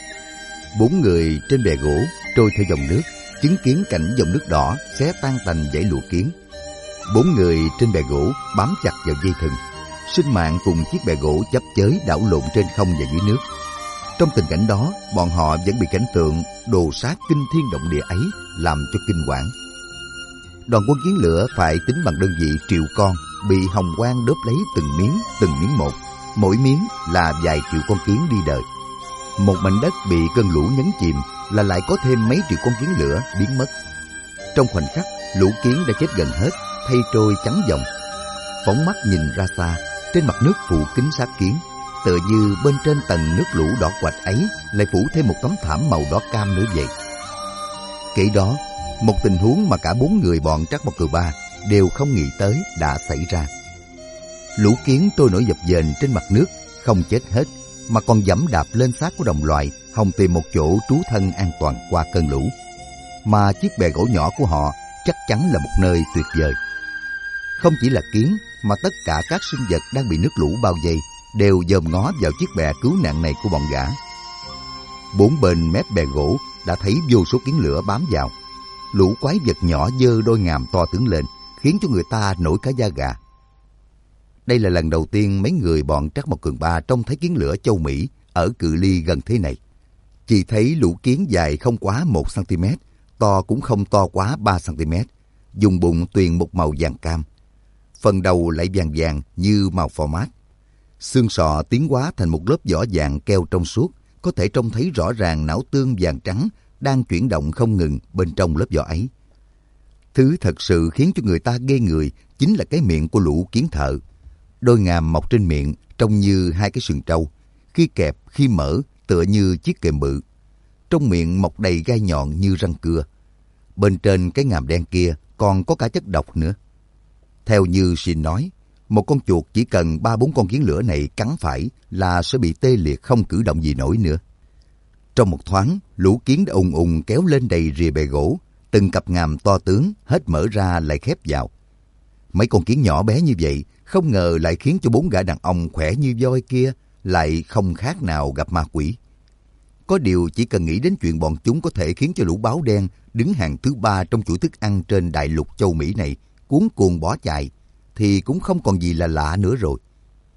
4 người trên bè gỗ trôi theo dòng nước, chứng kiến cảnh dòng nước đỏ xé tan tành dãy lụa kiến. 4 người trên bè gỗ bám chặt vào dây thừng, sinh mạng cùng chiếc bè gỗ chắp chới đảo lộn trên không và dưới nước. Trong tình cảnh đó, bọn họ vẫn bị cảnh tượng đồ sát kinh thiên động địa ấy làm cho kinh quản. Đoàn quân kiến lửa phải tính bằng đơn vị triệu con, bị hồng quang đớp lấy từng miếng một, mỗi miếng là vài triệu con kiến đi đời. Một mảnh đất bị cơn lũ nhấn chìm là lại có thêm mấy triệu con kiến lửa biến mất. Trong khoảnh khắc, lũ kiến đã chết gần hết, thay trôi trắng dòng. Phóng mắt nhìn ra xa, trên mặt nước phủ kín xác kiến, tựa như bên trên tầng nước lũ đỏ quạch ấy lại phủ thêm một tấm thảm màu đỏ cam nữa vậy. Kể đó, một tình huống mà cả 4 người bọn Trắc Mộc Cường Ba đều không nghĩ tới đã xảy ra. Lũ kiến trôi nổi dập dềnh trên mặt nước, không chết hết, mà còn giẫm đạp lên xác của đồng loại, hòng tìm một chỗ trú thân an toàn qua cơn lũ. Mà chiếc bè gỗ nhỏ của họ chắc chắn là một nơi tuyệt vời. Không chỉ là kiến, mà tất cả các sinh vật đang bị nước lũ bao vây đều dòm ngó vào chiếc bè cứu nạn này của bọn gã. 4 bên mép bè gỗ đã thấy vô số kiến lửa bám vào. Lũ quái vật nhỏ giơ đôi ngàm to tướng lên, khiến cho người ta nổi cả da gà. Đây là lần đầu tiên mấy người bọn Trắc Mộc Cường Ba trông thấy kiến lửa châu Mỹ ở cự ly gần thế này. Chỉ thấy lũ kiến dài không quá 1 cm, to cũng không to quá 3 cm, dùng bụng tuyền một màu vàng cam. Phần đầu lại vàng vàng như màu phò mát. Xương sọ tiến hóa thành một lớp vỏ vàng keo trong suốt, có thể trông thấy rõ ràng não tương vàng trắng đang chuyển động không ngừng bên trong lớp vỏ ấy. Thứ thật sự khiến cho người ta ghê người chính là cái miệng của lũ kiến thợ. Đôi ngàm mọc trên miệng trông như 2 cái sừng trâu, khi kẹp khi mở tựa như chiếc kềm bự. Trong miệng mọc đầy gai nhọn như răng cưa. Bên trên cái ngàm đen kia còn có cả chất độc nữa. Theo như Shin nói, một con chuột chỉ cần 3-4 con kiến lửa này cắn phải là sẽ bị tê liệt không cử động gì nổi nữa. Trong một thoáng, lũ kiến đã ùng ùng kéo lên đầy rìa bè gỗ, từng cặp ngàm to tướng hết mở ra lại khép vào. Mấy con kiến nhỏ bé như vậy không ngờ lại khiến cho 4 gã đàn ông khỏe như voi kia lại không khác nào gặp ma quỷ. Có điều chỉ cần nghĩ đến chuyện bọn chúng có thể khiến cho lũ báo đen đứng hàng thứ 3 trong chuỗi thức ăn trên đại lục châu Mỹ này cuống cuồng bỏ chạy, thì cũng không còn gì là lạ nữa rồi.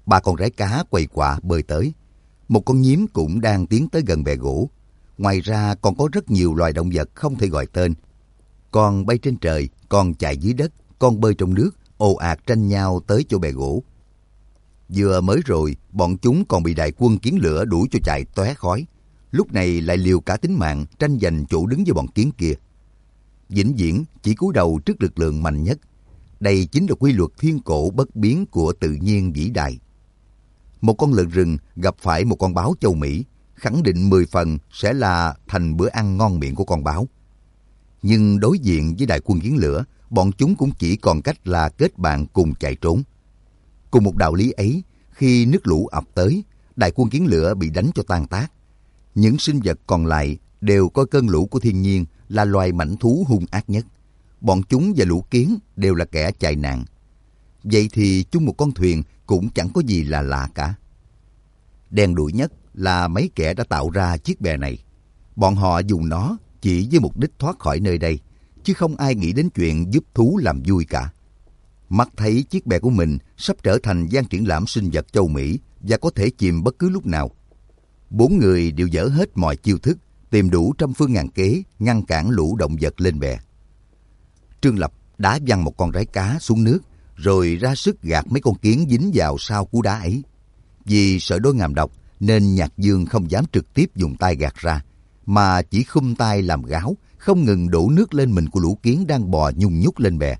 ba con rái cá quầy quạ bơi tới. Một con nhím cũng đang tiến tới gần bè gỗ. Ngoài ra còn có rất nhiều loài động vật không thể gọi tên. Con bay trên trời, con chạy dưới đất, con bơi trong nước, ồ ạt tranh nhau tới chỗ bè gỗ. Vừa mới rồi, bọn chúng còn bị đại quân kiến lửa đuổi cho chạy tóe khói. Lúc này lại liều cả tính mạng tranh giành chỗ đứng với bọn kiến kia. Vĩnh viễn chỉ cúi đầu trước lực lượng mạnh nhất. Đây chính là quy luật thiên cổ bất biến của tự nhiên vĩ đại. Một con lợn rừng gặp phải một con báo châu Mỹ, khẳng định 10 phần sẽ là thành bữa ăn ngon miệng của con báo. Nhưng đối diện với đại quân kiến lửa, bọn chúng cũng chỉ còn cách là kết bạn cùng chạy trốn. Cùng một đạo lý ấy, khi nước lũ ập tới, đại quân kiến lửa bị đánh cho tan tác. Những sinh vật còn lại đều coi cơn lũ của thiên nhiên là loài mãnh thú hung ác nhất. Bọn chúng và lũ kiến đều là kẻ chạy nạn. Vậy thì chung một con thuyền cũng chẳng có gì là lạ cả. Đen đủi nhất là mấy kẻ đã tạo ra chiếc bè này. Bọn họ dùng nó chỉ với mục đích thoát khỏi nơi đây, chứ không ai nghĩ đến chuyện giúp thú làm vui cả. Mắt thấy chiếc bè của mình sắp trở thành gian triển lãm sinh vật châu Mỹ và có thể chìm bất cứ lúc nào. 4 người đều dở hết mọi chiêu thức, tìm đủ trăm phương ngàn kế ngăn cản lũ động vật lên bè. Trương Lập đá văng một con rái cá xuống nước, rồi ra sức gạt mấy con kiến dính vào sau cú đá ấy. Vì sợ đôi ngàm độc nên Nhạc Dương không dám trực tiếp dùng tay gạt ra, mà chỉ khum tay làm gáo, không ngừng đổ nước lên mình của lũ kiến đang bò nhung nhúc lên bè.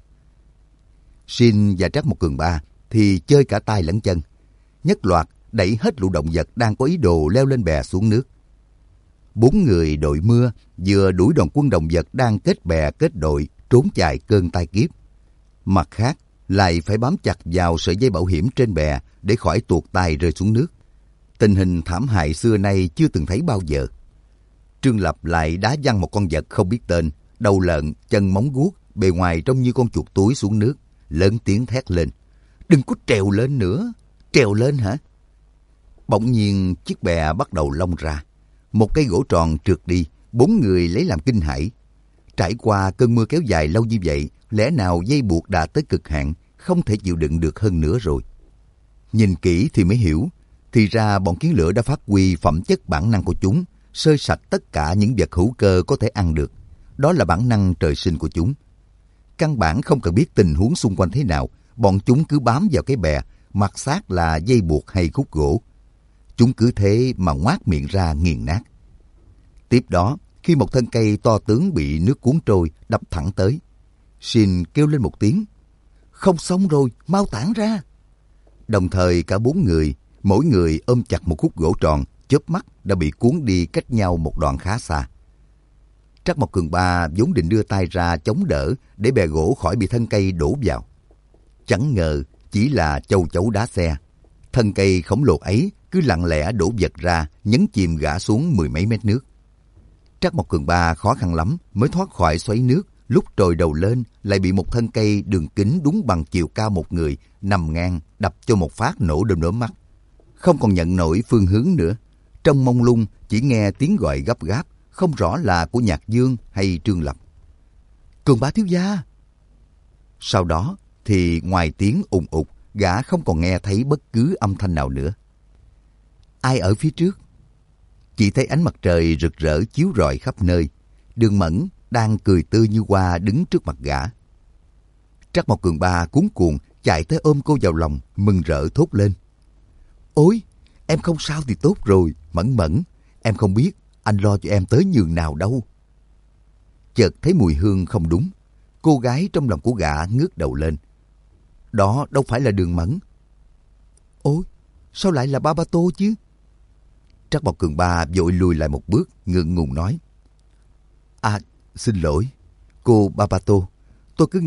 Sin và Trác Mộc Cường Ba thì chơi cả tay lẫn chân, nhất loạt đẩy hết lũ động vật đang có ý đồ leo lên bè xuống nước. 4 người đội mưa vừa đuổi đoàn quân động vật đang kết bè kết đội trốn chạy cơn tai kiếp. Mặt khác lại phải bám chặt vào sợi dây bảo hiểm trên bè để khỏi tuột tay rơi xuống nước. Tình hình thảm hại xưa nay chưa từng thấy bao giờ. Trương Lập lại đá văng một con vật không biết tên, đầu lợn, chân móng guốc, bề ngoài trông như con chuột túi xuống nước, lớn tiếng thét lên: "Đừng có trèo lên nữa!" "Trèo lên hả?" Bỗng nhiên chiếc bè bắt đầu lông ra. Một cây gỗ tròn trượt đi, 4 người lấy làm kinh hãi. Trải qua cơn mưa kéo dài lâu như vậy, lẽ nào dây buộc đã tới cực hạn, không thể chịu đựng được hơn nữa rồi. Nhìn kỹ thì mới hiểu, thì ra bọn kiến lửa đã phát huy phẩm chất bản năng của chúng, xơi sạch tất cả những vật hữu cơ có thể ăn được. Đó là bản năng trời sinh của chúng. Căn bản không cần biết tình huống xung quanh thế nào, bọn chúng cứ bám vào cái bè, mặt xác là dây buộc hay khúc gỗ. Chúng cứ thế mà ngoác miệng ra nghiền nát. Tiếp đó, khi một thân cây to tướng bị nước cuốn trôi đập thẳng tới, Sin kêu lên một tiếng: "Không xong rồi, mau tản ra!" Đồng thời cả 4 người, mỗi người ôm chặt một khúc gỗ tròn, chớp mắt đã bị cuốn đi cách nhau một đoạn khá xa. Trác Mộc Cường Ba vốn định đưa tay ra chống đỡ để bè gỗ khỏi bị thân cây đổ vào. Chẳng ngờ chỉ là châu chấu đá xe. Thân cây khổng lồ ấy cứ lặng lẽ đổ vật ra, nhấn chìm gã xuống 10 mấy mét nước. Trác Mộc Cường Ba khó khăn lắm mới thoát khỏi xoáy nước, lúc trồi đầu lên lại bị một thân cây đường kính đúng bằng chiều cao một người nằm ngang đập cho một phát nổ đom đóm mắt. Không còn nhận nổi phương hướng nữa. Trong mông lung chỉ nghe tiếng gọi gấp gáp, không rõ là của Nhạc Dương hay Trương Lập. "Cường Bá thiếu gia!" Sau đó thì ngoài tiếng ùng ục, gã không còn nghe thấy bất cứ âm thanh nào nữa. Ai ở phía trước? Chỉ thấy ánh mặt trời rực rỡ chiếu rọi khắp nơi. Đường Mẫn đang cười tươi như hoa đứng trước mặt gã. Trác Mộc Cường Ba cuống cuồng chạy tới ôm cô vào lòng, mừng rỡ thốt lên: "Ôi, em không sao thì tốt rồi, Mẫn Mẫn. Em không biết anh lo cho em tới nhường nào đâu." Chợt thấy mùi hương không đúng. Cô gái trong lòng của gã ngước đầu lên. Đó đâu phải là Đường Mẫn. "Ôi, sao lại là Ba Ba Tô chứ?" Trác Mộc Cường Ba vội lùi lại một bước, ngượng ngùng nói: "À, xin lỗi, cô Ba Ba Tô. Tôi cứ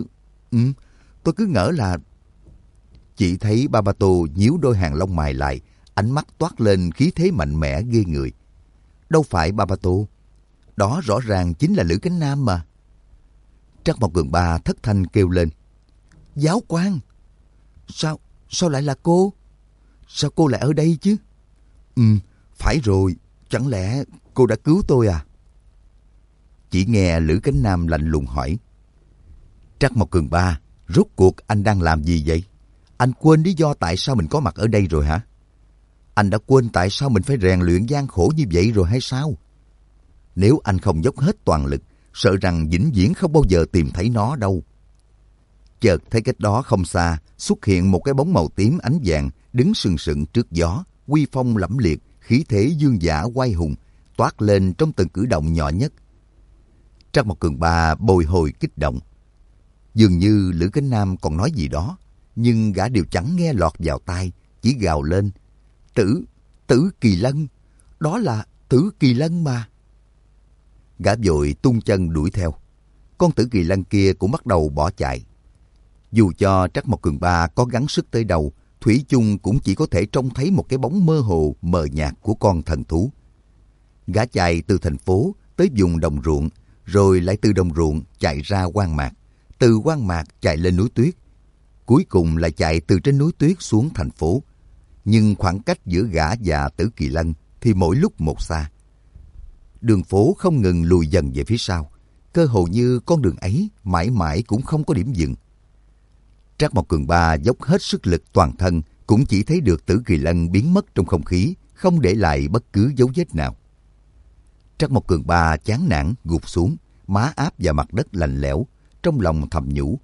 ngỡ là..." Chỉ thấy Ba Ba Tô nhíu đôi hàng lông mày lại, ánh mắt toát lên khí thế mạnh mẽ ghê người. "Đâu phải Ba Ba Tô, đó rõ ràng chính là Lữ Cánh Nam mà." Trác Mộc Cường Ba thất thanh kêu lên: "Giáo quan! Sao lại là cô? Sao cô lại ở đây chứ?" Phải rồi, chẳng lẽ cô đã cứu tôi à?" Chỉ nghe Lữ Cánh Nam lạnh lùng hỏi: "Trác Mộc Cường Ba, rốt cuộc anh đang làm gì vậy? Anh quên lý do tại sao mình có mặt ở đây rồi hả? Anh đã quên tại sao mình phải rèn luyện gian khổ như vậy rồi hay sao? Nếu anh không dốc hết toàn lực, sợ rằng vĩnh viễn không bao giờ tìm thấy nó đâu. Chợt thấy cách đó không xa, xuất hiện một cái bóng màu tím ánh vàng đứng sừng sững trước gió, uy phong lẫm liệt, khí thế dương dã oai hùng, toát lên trong từng cử động nhỏ nhất. Trác Mộc Cường Ba bồi hồi kích động. Dường như Lữ Cánh Nam còn nói gì đó, nhưng gã đều chẳng nghe lọt vào tai, chỉ gào lên. Tử Kỳ Lân, đó là Tử Kỳ Lân mà. Gã vội tung chân đuổi theo. Con Tử Kỳ Lân kia cũng bắt đầu bỏ chạy. Dù cho Trác Mộc Cường Ba có gắng sức tới đâu, thủy chung cũng chỉ có thể trông thấy một cái bóng mơ hồ mờ nhạt của con thần thú. Gã chạy từ thành phố tới vùng đồng ruộng, rồi lại từ đồng ruộng chạy ra hoang mạc, từ hoang mạc chạy lên núi tuyết, cuối cùng lại chạy từ trên núi tuyết xuống thành phố. Nhưng khoảng cách giữa gã và Tử Kỳ Lân thì mỗi lúc một xa. Đường phố không ngừng lùi dần về phía sau, cơ hồ như con đường ấy mãi mãi cũng không có điểm dừng. Trác Mộc Cường Ba dốc hết sức lực toàn thân, cũng chỉ thấy được Tử Kỳ Lân biến mất trong không khí, không để lại bất cứ dấu vết nào. Trác Mộc Cường Ba chán nản gục xuống, má áp vào mặt đất lạnh lẽo, trong lòng thầm nhủ.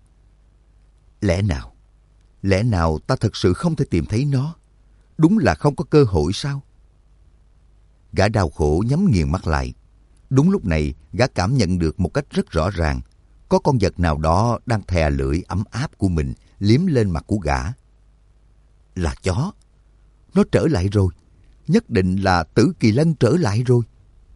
Lẽ nào ta thật sự không thể tìm thấy nó? Đúng là không có cơ hội sao? Gã đau khổ nhắm nghiền mắt lại. Đúng lúc này, gã cảm nhận được một cách rất rõ ràng, có con vật nào đó đang thè lưỡi ấm áp của mình liếm lên mặt của gã. Là chó. Nó trở lại rồi. Nhất định là Tử Kỳ Lân trở lại rồi.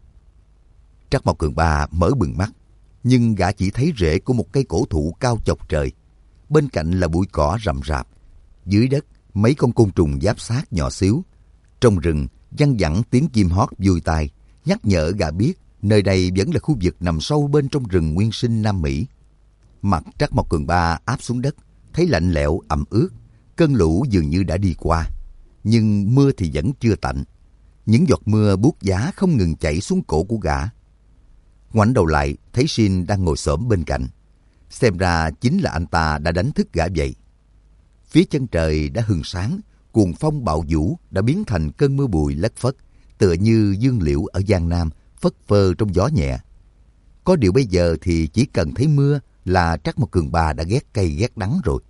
Trác Mộc Cường Ba mở bừng mắt, nhưng gã chỉ thấy rễ của một cây cổ thụ cao chọc trời. Bên cạnh là bụi cỏ rậm rạp. Dưới đất, mấy con côn trùng giáp xác nhỏ xíu. Trong rừng, văng vẳng tiếng chim hót vui tai, nhắc nhở gã biết nơi đây vẫn là khu vực nằm sâu bên trong rừng nguyên sinh Nam Mỹ. Mặt Trác Mộc Cường Ba áp xuống đất, thấy lạnh lẽo ẩm ướt. Cơn lũ dường như đã đi qua, nhưng mưa thì vẫn chưa tạnh. Những giọt mưa buốt giá không ngừng chảy xuống cổ của gã. Ngoảnh đầu lại, thấy Shin đang ngồi xổm bên cạnh. Xem ra chính là anh ta đã đánh thức gã dậy. Phía chân trời đã hừng sáng, cuồng phong bạo vũ đã biến thành cơn mưa bụi lất phất, tựa như dương liễu ở Giang Nam phất phơ trong gió nhẹ. Có điều bây giờ thì chỉ cần thấy mưa là Trác Mộc Cường Ba đã ghét cay ghét đắng rồi.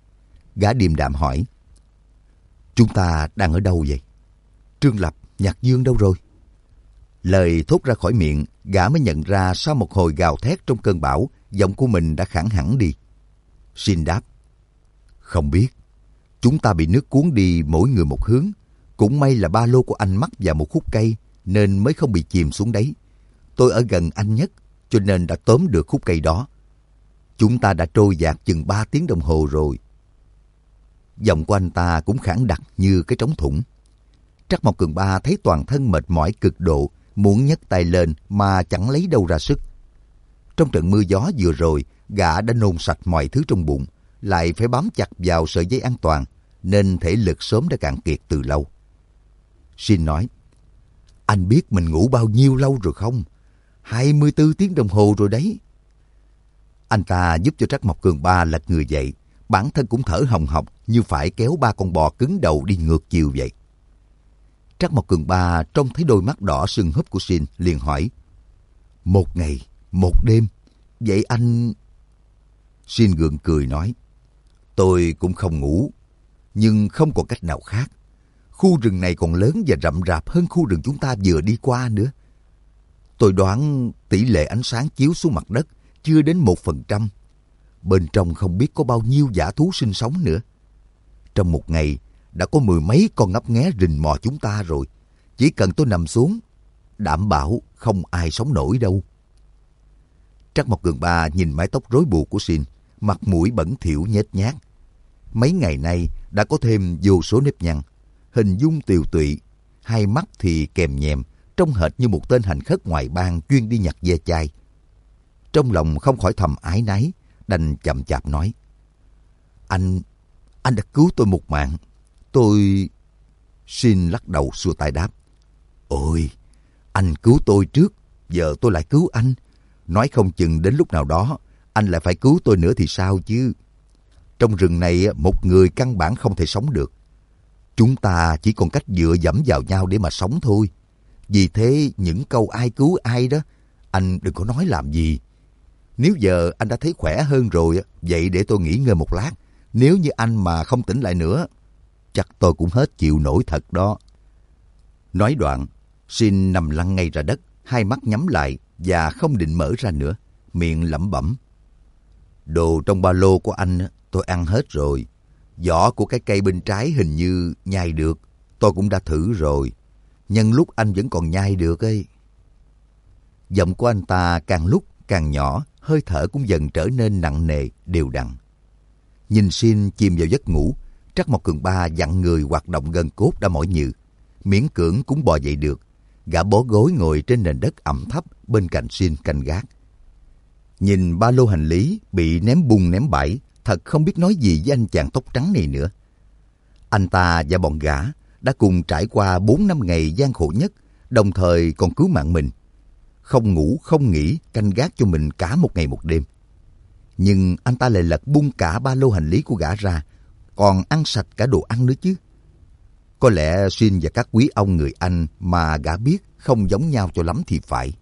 Gã điềm đạm hỏi. Chúng ta đang ở đâu vậy? Trương Lập, Nhạc Dương đâu rồi? Lời thốt ra khỏi miệng, gã mới nhận ra sau một hồi gào thét trong cơn bão, giọng của mình đã khản hẳn đi. Shin đáp. Không biết. Chúng ta bị nước cuốn đi mỗi người một hướng. Cũng may là ba lô của anh mắc vào một khúc cây, nên mới không bị chìm xuống đấy. Tôi ở gần anh nhất, cho nên đã tóm được khúc cây đó. Chúng ta đã trôi dạt chừng 3 tiếng đồng hồ rồi. Giọng của anh ta cũng khản đặc như cái trống thủng. Trác Mộc Cường Ba thấy toàn thân mệt mỏi cực độ, muốn nhấc tay lên mà chẳng lấy đâu ra sức. Trong trận mưa gió vừa rồi, gã đã nôn sạch mọi thứ trong bụng, lại phải bám chặt vào sợi dây an toàn, nên thể lực sớm đã cạn kiệt từ lâu. Shin nói, anh biết mình ngủ bao nhiêu lâu rồi không? 24 tiếng đồng hồ rồi đấy. Anh ta giúp cho Trác Mộc Cường Ba lật người dậy, bản thân cũng thở hồng hộc như phải kéo 3 con bò cứng đầu đi ngược chiều vậy. Trác Mộc Cường Ba trông thấy đôi mắt đỏ sưng húp của Shin, liền hỏi, 1 ngày, 1 đêm, vậy anh... Shin gượng cười nói, tôi cũng không ngủ, nhưng không còn cách nào khác. Khu rừng này còn lớn và rậm rạp hơn khu rừng chúng ta vừa đi qua nữa. Tôi đoán tỷ lệ ánh sáng chiếu xuống mặt đất chưa đến 1%. Bên trong không biết có bao nhiêu dã thú sinh sống nữa. Trong một ngày đã có 10 mấy con ngấp nghé rình mò chúng ta rồi. Chỉ cần tôi nằm xuống, đảm bảo không ai sống nổi đâu. Trác Mộc Cường Ba nhìn mái tóc rối bù của Shin, mặt mũi bẩn thỉu nhếch nhác. Mấy ngày nay đã có thêm vô số nếp nhăn, hình dung tiều tụy, hai mắt thì kèm nhèm, trông hệt như một tên hành khất ngoại bang chuyên đi nhặt ve chai. Trong lòng không khỏi thầm ái náy, đành chậm chạp nói, Anh đã cứu tôi một mạng. Tôi... Shin lắc đầu xua tay đáp, ôi, anh cứu tôi trước, giờ tôi lại cứu anh. Nói không chừng đến lúc nào đó, anh lại phải cứu tôi nữa thì sao chứ? Trong rừng này một người căn bản không thể sống được. Chúng ta chỉ còn cách dựa dẫm vào nhau để mà sống thôi. Vì thế những câu ai cứu ai đó, anh đừng có nói làm gì. Nếu giờ anh đã thấy khỏe hơn rồi, vậy để tôi nghỉ ngơi một lát. Nếu như anh mà không tỉnh lại nữa, chắc tôi cũng hết chịu nổi thật đó. Nói đoạn, Sin nằm lăn ngay ra đất, hai mắt nhắm lại và không định mở ra nữa, miệng lẩm bẩm. Đồ trong ba lô của anh tôi ăn hết rồi. Vỏ của cái cây bên trái hình như nhai được, tôi cũng đã thử rồi. Nhân lúc anh vẫn còn nhai được ấy. Giọng của anh ta càng lúc càng nhỏ, hơi thở cũng dần trở nên nặng nề, đều đặn. Nhìn Sin chìm vào giấc ngủ, Trắc Mộc Cường Ba dặn người hoạt động gân cốt đã mỏi nhừ, miễn cưỡng cũng bò dậy được. Gã bó gối ngồi trên nền đất ẩm thấp bên cạnh Sin canh gác. Nhìn ba lô hành lý bị ném bung ném bãi, thật không biết nói gì với anh chàng tóc trắng này nữa. Anh ta và bọn gã đã cùng trải qua 4 năm ngày gian khổ nhất, đồng thời còn cứu mạng mình. Không ngủ không nghỉ canh gác cho mình cả một ngày một đêm. Nhưng anh ta lại lật bung cả ba lô hành lý của gã ra, còn ăn sạch cả đồ ăn nữa chứ. Có lẽ Sin và các quý ông người Anh mà gã biết không giống nhau cho lắm thì phải.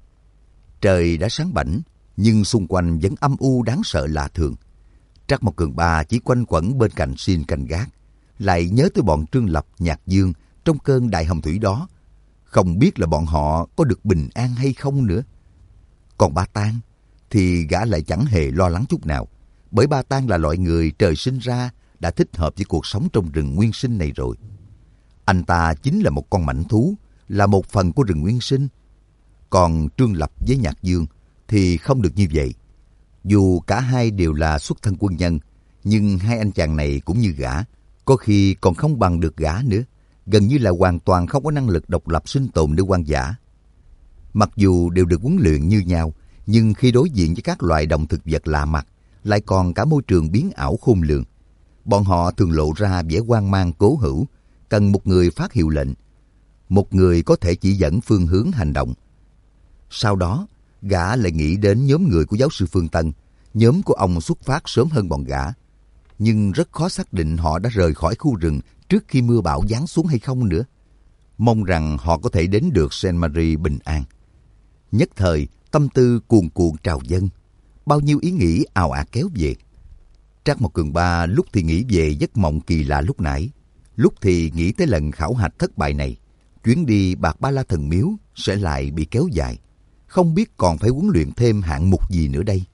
Trời đã sáng bảnh, nhưng xung quanh vẫn âm u đáng sợ lạ thường. Trắc Mộc Cường Ba chỉ quanh quẩn bên cạnh Sin canh gác, lại nhớ tới bọn Trương Lập, Nhạc Dương trong cơn đại hồng thủy đó. Không biết là bọn họ có được bình an hay không nữa. Còn Ba Tang thì gã lại chẳng hề lo lắng chút nào, bởi Ba Tang là loại người trời sinh ra đã thích hợp với cuộc sống trong rừng nguyên sinh này rồi. Anh ta chính là một con mãnh thú, là một phần của rừng nguyên sinh. Còn Trương Lập với Nhạc Dương thì không được như vậy. Dù cả hai đều là xuất thân quân nhân, nhưng hai anh chàng này cũng như gã, có khi còn không bằng được gã nữa, gần như là hoàn toàn không có năng lực độc lập sinh tồn nơi hoang dã. Mặc dù đều được huấn luyện như nhau, nhưng khi đối diện với các loài động thực vật lạ mặt, lại còn cả môi trường biến ảo khôn lường, bọn họ thường lộ ra vẻ hoang mang cố hữu, cần một người phát hiệu lệnh, một người có thể chỉ dẫn phương hướng hành động. Sau đó, gã lại nghĩ đến nhóm người của giáo sư Phương Tân. Nhóm của ông xuất phát sớm hơn bọn gã, nhưng rất khó xác định họ đã rời khỏi khu rừng trước khi mưa bão giáng xuống hay không nữa. Mong rằng họ có thể đến được Saint Marie bình an. Nhất thời, tâm tư cuồn cuộn trào dâng, bao nhiêu ý nghĩ ào ạt kéo về. Trắc Mộc Cường Ba lúc thì nghĩ về giấc mộng kỳ lạ lúc nãy, lúc thì nghĩ tới lần khảo hạch thất bại này. Chuyến đi Bạc Ba La Thần Miếu sẽ lại bị kéo dài, không biết còn phải huấn luyện thêm hạng mục gì nữa đây.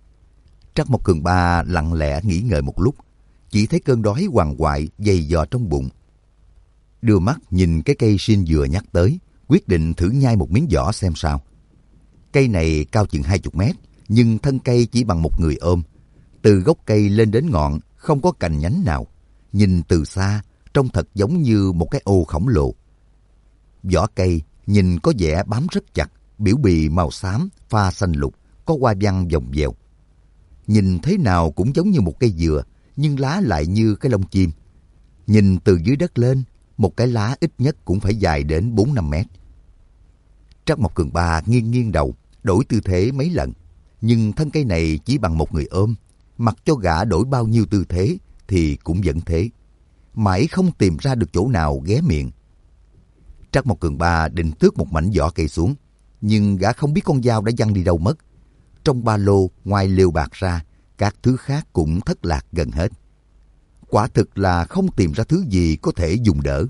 Trắc Mộc Cường Ba lặng lẽ nghỉ ngơi một lúc, chỉ thấy cơn đói hoàng hoại dày dò trong bụng. Đưa mắt nhìn cái cây Sin vừa nhắc tới, quyết định thử nhai một miếng vỏ xem sao. Cây này cao chừng 20 mét, nhưng thân cây chỉ bằng một người ôm. Từ gốc cây lên đến ngọn không có cành nhánh nào, nhìn từ xa trông thật giống như một cái ô khổng lồ. Vỏ cây nhìn có vẻ bám rất chặt, biểu bì màu xám pha xanh lục, có hoa văn vòng vèo. Nhìn thế nào cũng giống như một cây dừa, nhưng lá lại như cái lông chim. Nhìn từ dưới đất lên, một cái lá ít nhất cũng phải dài đến 4-5 mét. Trắc Mộc Cường Ba nghiêng nghiêng đầu, đổi tư thế mấy lần, nhưng thân cây này chỉ bằng một người ôm, mặc cho gã đổi bao nhiêu tư thế thì cũng vẫn thế, mãi không tìm ra được chỗ nào ghé miệng. Trắc Mộc Cường Ba định tước một mảnh vỏ cây xuống, nhưng gã không biết con dao đã văng đi đâu mất. Trong ba lô ngoài lều bạc ra, các thứ khác cũng thất lạc gần hết. Quả thực là không tìm ra thứ gì có thể dùng đỡ.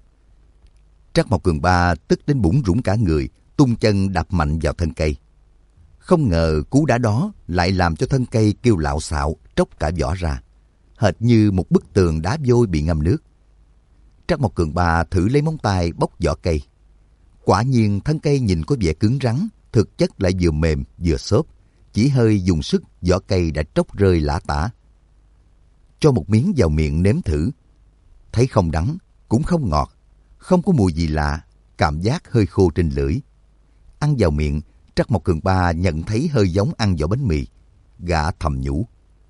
Trắc Mộc Cường Ba tức đến bủn rủn cả người, tung chân đạp mạnh vào thân cây. Không ngờ cú đá đó lại làm cho thân cây kêu lạo xạo, tróc cả vỏ ra, hệt như một bức tường đá vôi bị ngâm nước. Trắc Mộc Cường Ba thử lấy móng tay bóc vỏ cây. Quả nhiên thân cây nhìn có vẻ cứng rắn, thực chất lại vừa mềm vừa xốp. Chỉ hơi dùng sức, vỏ cây đã tróc rơi lả tả. Cho một miếng vào miệng nếm thử. Thấy không đắng, cũng không ngọt, không có mùi gì lạ, cảm giác hơi khô trên lưỡi. Ăn vào miệng, Trắc Mộc Cường Ba nhận thấy hơi giống ăn vỏ bánh mì. Gã thầm nhủ.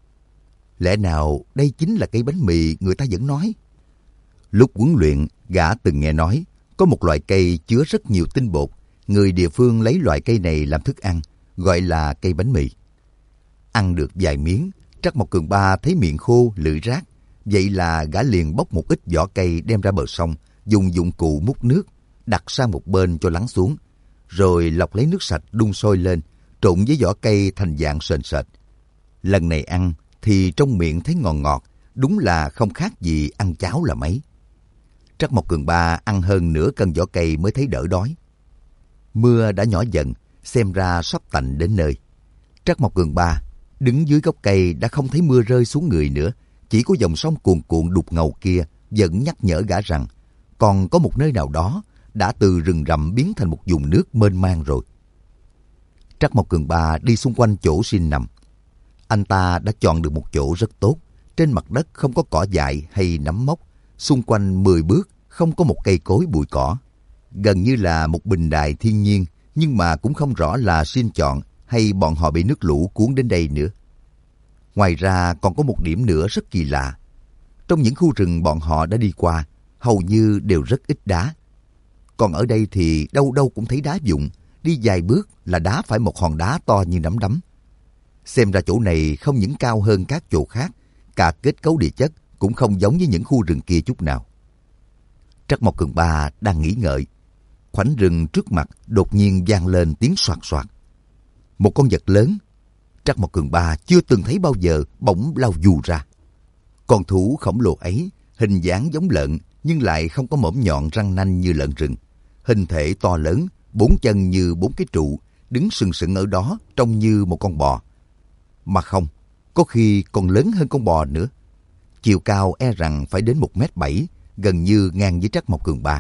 Lẽ nào đây chính là cây bánh mì người ta vẫn nói? Lúc huấn luyện, gã từng nghe nói có một loại cây chứa rất nhiều tinh bột. Người địa phương lấy loại cây này làm thức ăn, gọi là cây bánh mì. Ăn được vài miếng, Trắc Mộc Cường Ba thấy miệng khô, lưỡi rát, vậy là gã liền bóc một ít vỏ cây đem ra bờ sông, dùng dụng cụ múc nước, đặt sang một bên cho lắng xuống, rồi lọc lấy nước sạch đun sôi lên, trộn với vỏ cây thành dạng sền sệt. Lần này ăn thì trong miệng thấy ngọt ngọt, đúng là không khác gì ăn cháo là mấy. Trắc Mộc Cường Ba ăn hơn nửa cân vỏ cây mới thấy đỡ đói. Mưa đã nhỏ dần, xem ra sắp tạnh đến nơi. Trắc Mộc Cường Ba đứng dưới gốc cây đã không thấy mưa rơi xuống người nữa, chỉ có dòng sông cuồn cuộn đục ngầu kia vẫn nhắc nhở gã rằng còn có một nơi nào đó đã từ rừng rậm biến thành một vùng nước mênh mang rồi. Trắc Mộc Cường Ba đi xung quanh chỗ Xin nằm. Anh ta đã chọn được một chỗ rất tốt, trên mặt đất không có cỏ dại hay nấm mốc, xung quanh 10 bước không có một cây cối bụi cỏ. Gần như là một bình đài thiên nhiên, nhưng mà cũng không rõ là Xin chọn hay bọn họ bị nước lũ cuốn đến đây nữa. Ngoài ra còn có một điểm nữa rất kỳ lạ. Trong những khu rừng bọn họ đã đi qua, hầu như đều rất ít đá. Còn ở đây thì đâu đâu cũng thấy đá vụn, đi vài bước là đá phải một hòn đá to như nắm đấm. Xem ra chỗ này không những cao hơn các chỗ khác, cả kết cấu địa chất cũng không giống với những khu rừng kia chút nào. Trắc Mộc Cường Ba đang nghĩ ngợi, khoảnh rừng trước mặt đột nhiên vang lên tiếng soạt soạt. Một con vật lớn, Trắc Mộc Cường Ba chưa từng thấy bao giờ, bỗng lao vù ra. Con thú khổng lồ ấy hình dáng giống lợn nhưng lại không có mõm nhọn răng nanh như lợn rừng. Hình thể to lớn, 4 chân như 4 cái trụ, đứng sừng sững ở đó trông như một con bò. Mà không, có khi còn lớn hơn con bò nữa. Chiều cao e rằng phải đến 1m7, gần như ngang với Trắc Mộc Cường Ba.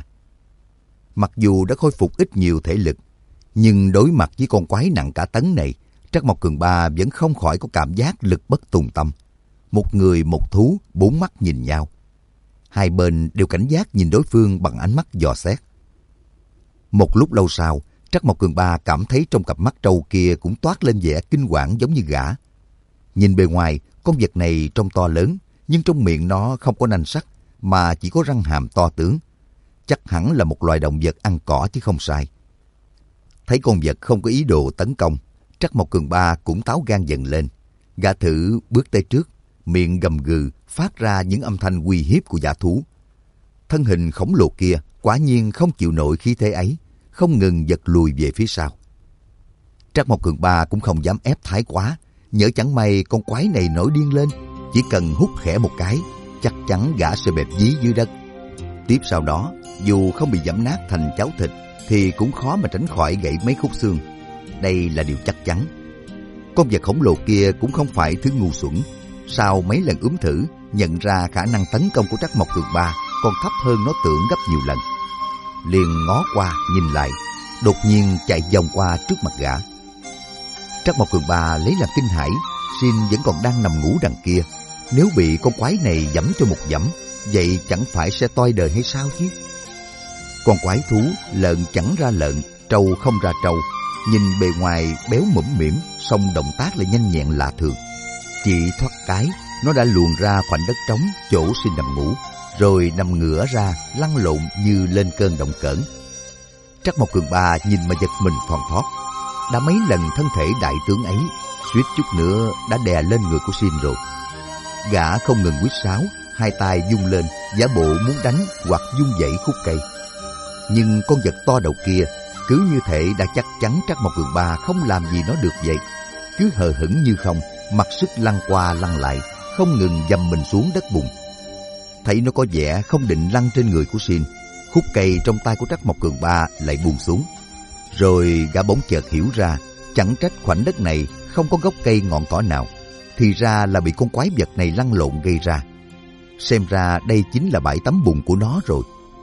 Mặc dù đã khôi phục ít nhiều thể lực, nhưng đối mặt với con quái nặng cả tấn này, Trắc Mộc Cường Ba vẫn không khỏi có cảm giác lực bất tòng tâm. Một người một thú, 4 mắt nhìn nhau. Hai bên đều cảnh giác nhìn đối phương bằng ánh mắt dò xét. Một lúc lâu sau, Trắc Mộc Cường Ba cảm thấy trong cặp mắt trâu kia cũng toát lên vẻ kinh quản giống như gã. Nhìn bề ngoài, con vật này trông to lớn, nhưng trong miệng nó không có nanh sắc, mà chỉ có răng hàm to tướng. Chắc hẳn là một loài động vật ăn cỏ chứ không sai. Thấy con vật không có ý đồ tấn công, Trắc Mộc Cường Ba cũng táo gan dần lên. Gã thử bước tới trước, miệng gầm gừ, phát ra những âm thanh uy hiếp của dã thú. Thân hình khổng lồ kia quả nhiên không chịu nổi khí thế ấy, không ngừng giật lùi về phía sau. Trắc Mộc Cường Ba cũng không dám ép thái quá, nhỡ chẳng may con quái này nổi điên lên, chỉ cần hút khẽ một cái, chắc chắn gã sẽ bẹp dí dưới đất. Tiếp sau đó, dù không bị giẫm nát thành cháo thịt, thì cũng khó mà tránh khỏi gãy mấy khúc xương. Đây là điều chắc chắn. Con vật khổng lồ kia cũng không phải thứ ngu xuẩn. Sau mấy lần thử, nhận ra khả năng tấn công của Trắc Mộc Cường Ba còn thấp hơn nó tưởng gấp nhiều lần. Liền ngó qua nhìn lại, đột nhiên chạy vòng qua trước mặt gã. Trắc Mộc Cường Ba lấy làm kinh hãi, Xin vẫn còn đang nằm ngủ đằng kia. Nếu bị con quái này giẫm cho một giẫm, vậy chẳng phải sẽ toi đời hay sao chứ? Con quái thú, lợn chẳng ra lợn, trâu không ra trâu. Nhìn bề ngoài béo mũm mĩm, song động tác lại nhanh nhẹn lạ thường. Chỉ thoát cái, nó đã luồn ra khoảnh đất trống chỗ Xin nằm ngủ, rồi nằm ngửa ra, lăn lộn như lên cơn động cỡn. Trắc Mộc Cường Ba nhìn mà giật mình thon thót. Đã mấy lần thân thể đại tướng ấy, suýt chút nữa đã đè lên người của Xin rồi. Gã không ngừng huýt sáo, hai tay vung lên, giả bộ muốn đánh hoặc vung dãy khúc cây. Nhưng con vật to đầu kia cứ như thể đã chắc chắn Trắc Mộc Cường Ba không làm gì nó được vậy. Cứ hờ hững như không, mặc sức lăn qua lăn lại, không ngừng dầm mình xuống đất bùn. Thấy nó có vẻ không định lăn trên người của Xin, khúc cây trong tay của Trắc Mộc Cường Ba lại buông xuống. Rồi gã bỗng chợt hiểu ra, chẳng trách khoảnh đất này không có gốc cây ngọn cỏ nào, thì ra là bị con quái vật này lăn lộn gây ra. Xem ra đây chính là bãi tắm bùn của nó rồi.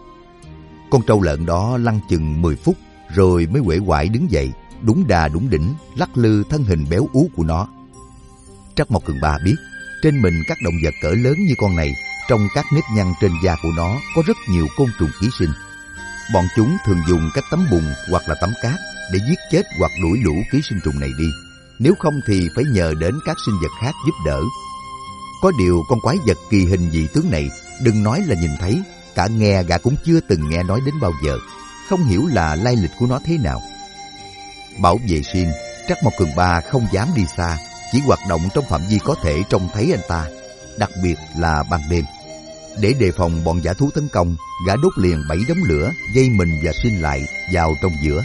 Con trâu lợn đó lăn chừng 10 phút rồi mới uể oải đứng dậy, đúng đà đúng đỉnh, lắc lư thân hình béo ú của nó. Trắc Mộc Cường Ba biết, trên mình các động vật cỡ lớn như con này, trong các nếp nhăn trên da của nó có rất nhiều côn trùng ký sinh. Bọn chúng thường dùng các tấm bùn hoặc là tấm cát để giết chết hoặc đuổi lũ ký sinh trùng này đi. Nếu không thì phải nhờ đến các sinh vật khác giúp đỡ. Có điều con quái vật kỳ hình dị tướng này, đừng nói là nhìn thấy, cả nghe gã cũng chưa từng nghe nói đến bao giờ, không hiểu là lai lịch của nó thế nào. Bảo vệ Xin, Trắc Mộc Cường Ba không dám đi xa, chỉ hoạt động trong phạm vi có thể trông thấy anh ta, đặc biệt là ban đêm. Để đề phòng bọn dã thú tấn công, gã đốt liền 7 đống lửa dây mình và Sin lại vào trong giữa.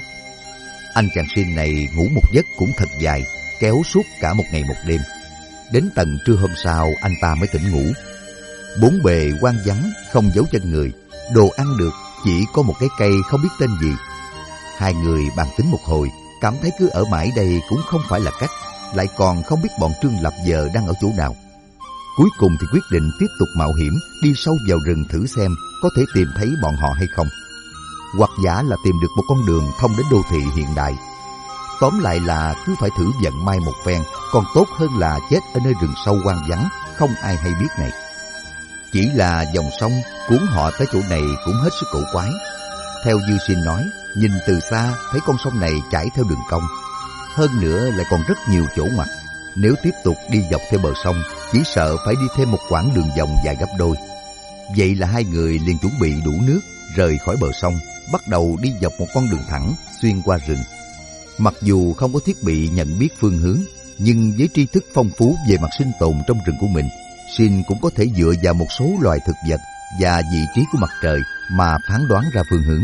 Anh chàng Sin này ngủ một giấc cũng thật dài, kéo suốt cả một ngày một đêm. Đến tận trưa hôm sau anh ta mới tỉnh ngủ. Bốn bề hoang vắng, không dấu chân người, đồ ăn được chỉ có một cái cây không biết tên gì. Hai người bàn tính một hồi, cảm thấy cứ ở mãi đây cũng không phải là cách, lại còn không biết bọn Trương Lập giờ đang ở chỗ nào. Cuối cùng thì quyết định tiếp tục mạo hiểm đi sâu vào rừng thử xem có thể tìm thấy bọn họ hay không, hoặc giả là tìm được một con đường thông đến đô thị hiện đại. Tóm lại là cứ phải thử vận may một phen, còn tốt hơn là chết ở nơi rừng sâu hoang vắng không ai hay biết này. Chỉ là dòng sông cuốn họ tới chỗ này cũng hết sức cổ quái. Theo Dư Sin nói, nhìn từ xa thấy con sông này chảy theo đường cong, hơn nữa lại còn rất nhiều chỗ ngoặt. Nếu tiếp tục đi dọc theo bờ sông, chỉ sợ phải đi thêm một quãng đường vòng dài gấp đôi. Vậy là hai người liền chuẩn bị đủ nước, rời khỏi bờ sông, bắt đầu đi dọc một con đường thẳng xuyên qua rừng. Mặc dù không có thiết bị nhận biết phương hướng, nhưng với tri thức phong phú về mặt sinh tồn trong rừng của mình, Sin cũng có thể dựa vào một số loài thực vật và vị trí của mặt trời mà phán đoán ra phương hướng.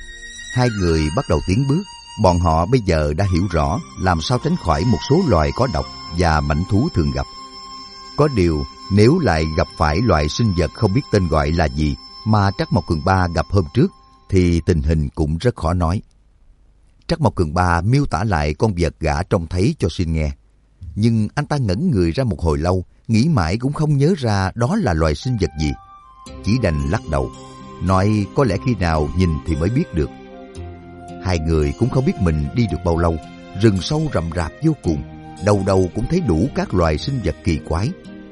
Hai người bắt đầu tiến bước. Bọn họ bây giờ đã hiểu rõ làm sao tránh khỏi một số loài có độc và mãnh thú thường gặp. Có điều, nếu lại gặp phải loài sinh vật không biết tên gọi là gì mà Trắc Mộc Cường Ba gặp hôm trước, thì tình hình cũng rất khó nói. Trắc Mộc Cường Ba miêu tả lại con vật gã trông thấy cho Sin nghe. Nhưng anh ta ngẩn người ra một hồi lâu, nghĩ mãi cũng không nhớ ra đó là loài sinh vật gì. Chỉ đành lắc đầu, nói có lẽ khi nào nhìn thì mới biết được. Hai người cũng không biết mình đi được bao lâu, rừng sâu rậm rạp vô cùng, đầu đầu cũng thấy đủ các loài sinh vật kỳ quái.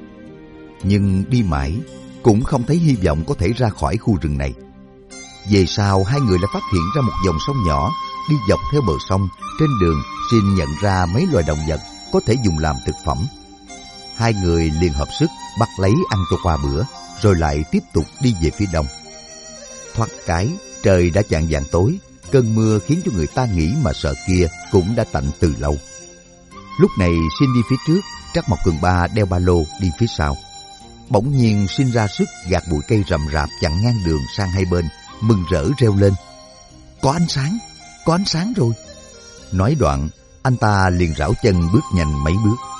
Nhưng đi mãi cũng không thấy hy vọng có thể ra khỏi khu rừng này. Về sau hai người lại phát hiện ra một dòng sông nhỏ, đi dọc theo bờ sông. Trên đường Sin nhận ra mấy loài động vật có thể dùng làm thực phẩm. Hai người liền hợp sức bắt lấy ăn cho qua bữa, rồi lại tiếp tục đi về phía đông. Thoát cái trời đã chạng vạng tối, cơn mưa khiến cho người ta nghĩ mà sợ kia cũng đã tạnh từ lâu. Lúc này Sin đi phía trước, Trắc Mộc Cường Ba đeo ba lô đi phía sau. Bỗng nhiên Sin ra sức gạt bụi cây rậm rạp chặn ngang đường sang hai bên, mừng rỡ reo lên: có ánh sáng rồi! Nói đoạn, anh ta liền rảo chân bước nhanh mấy bước.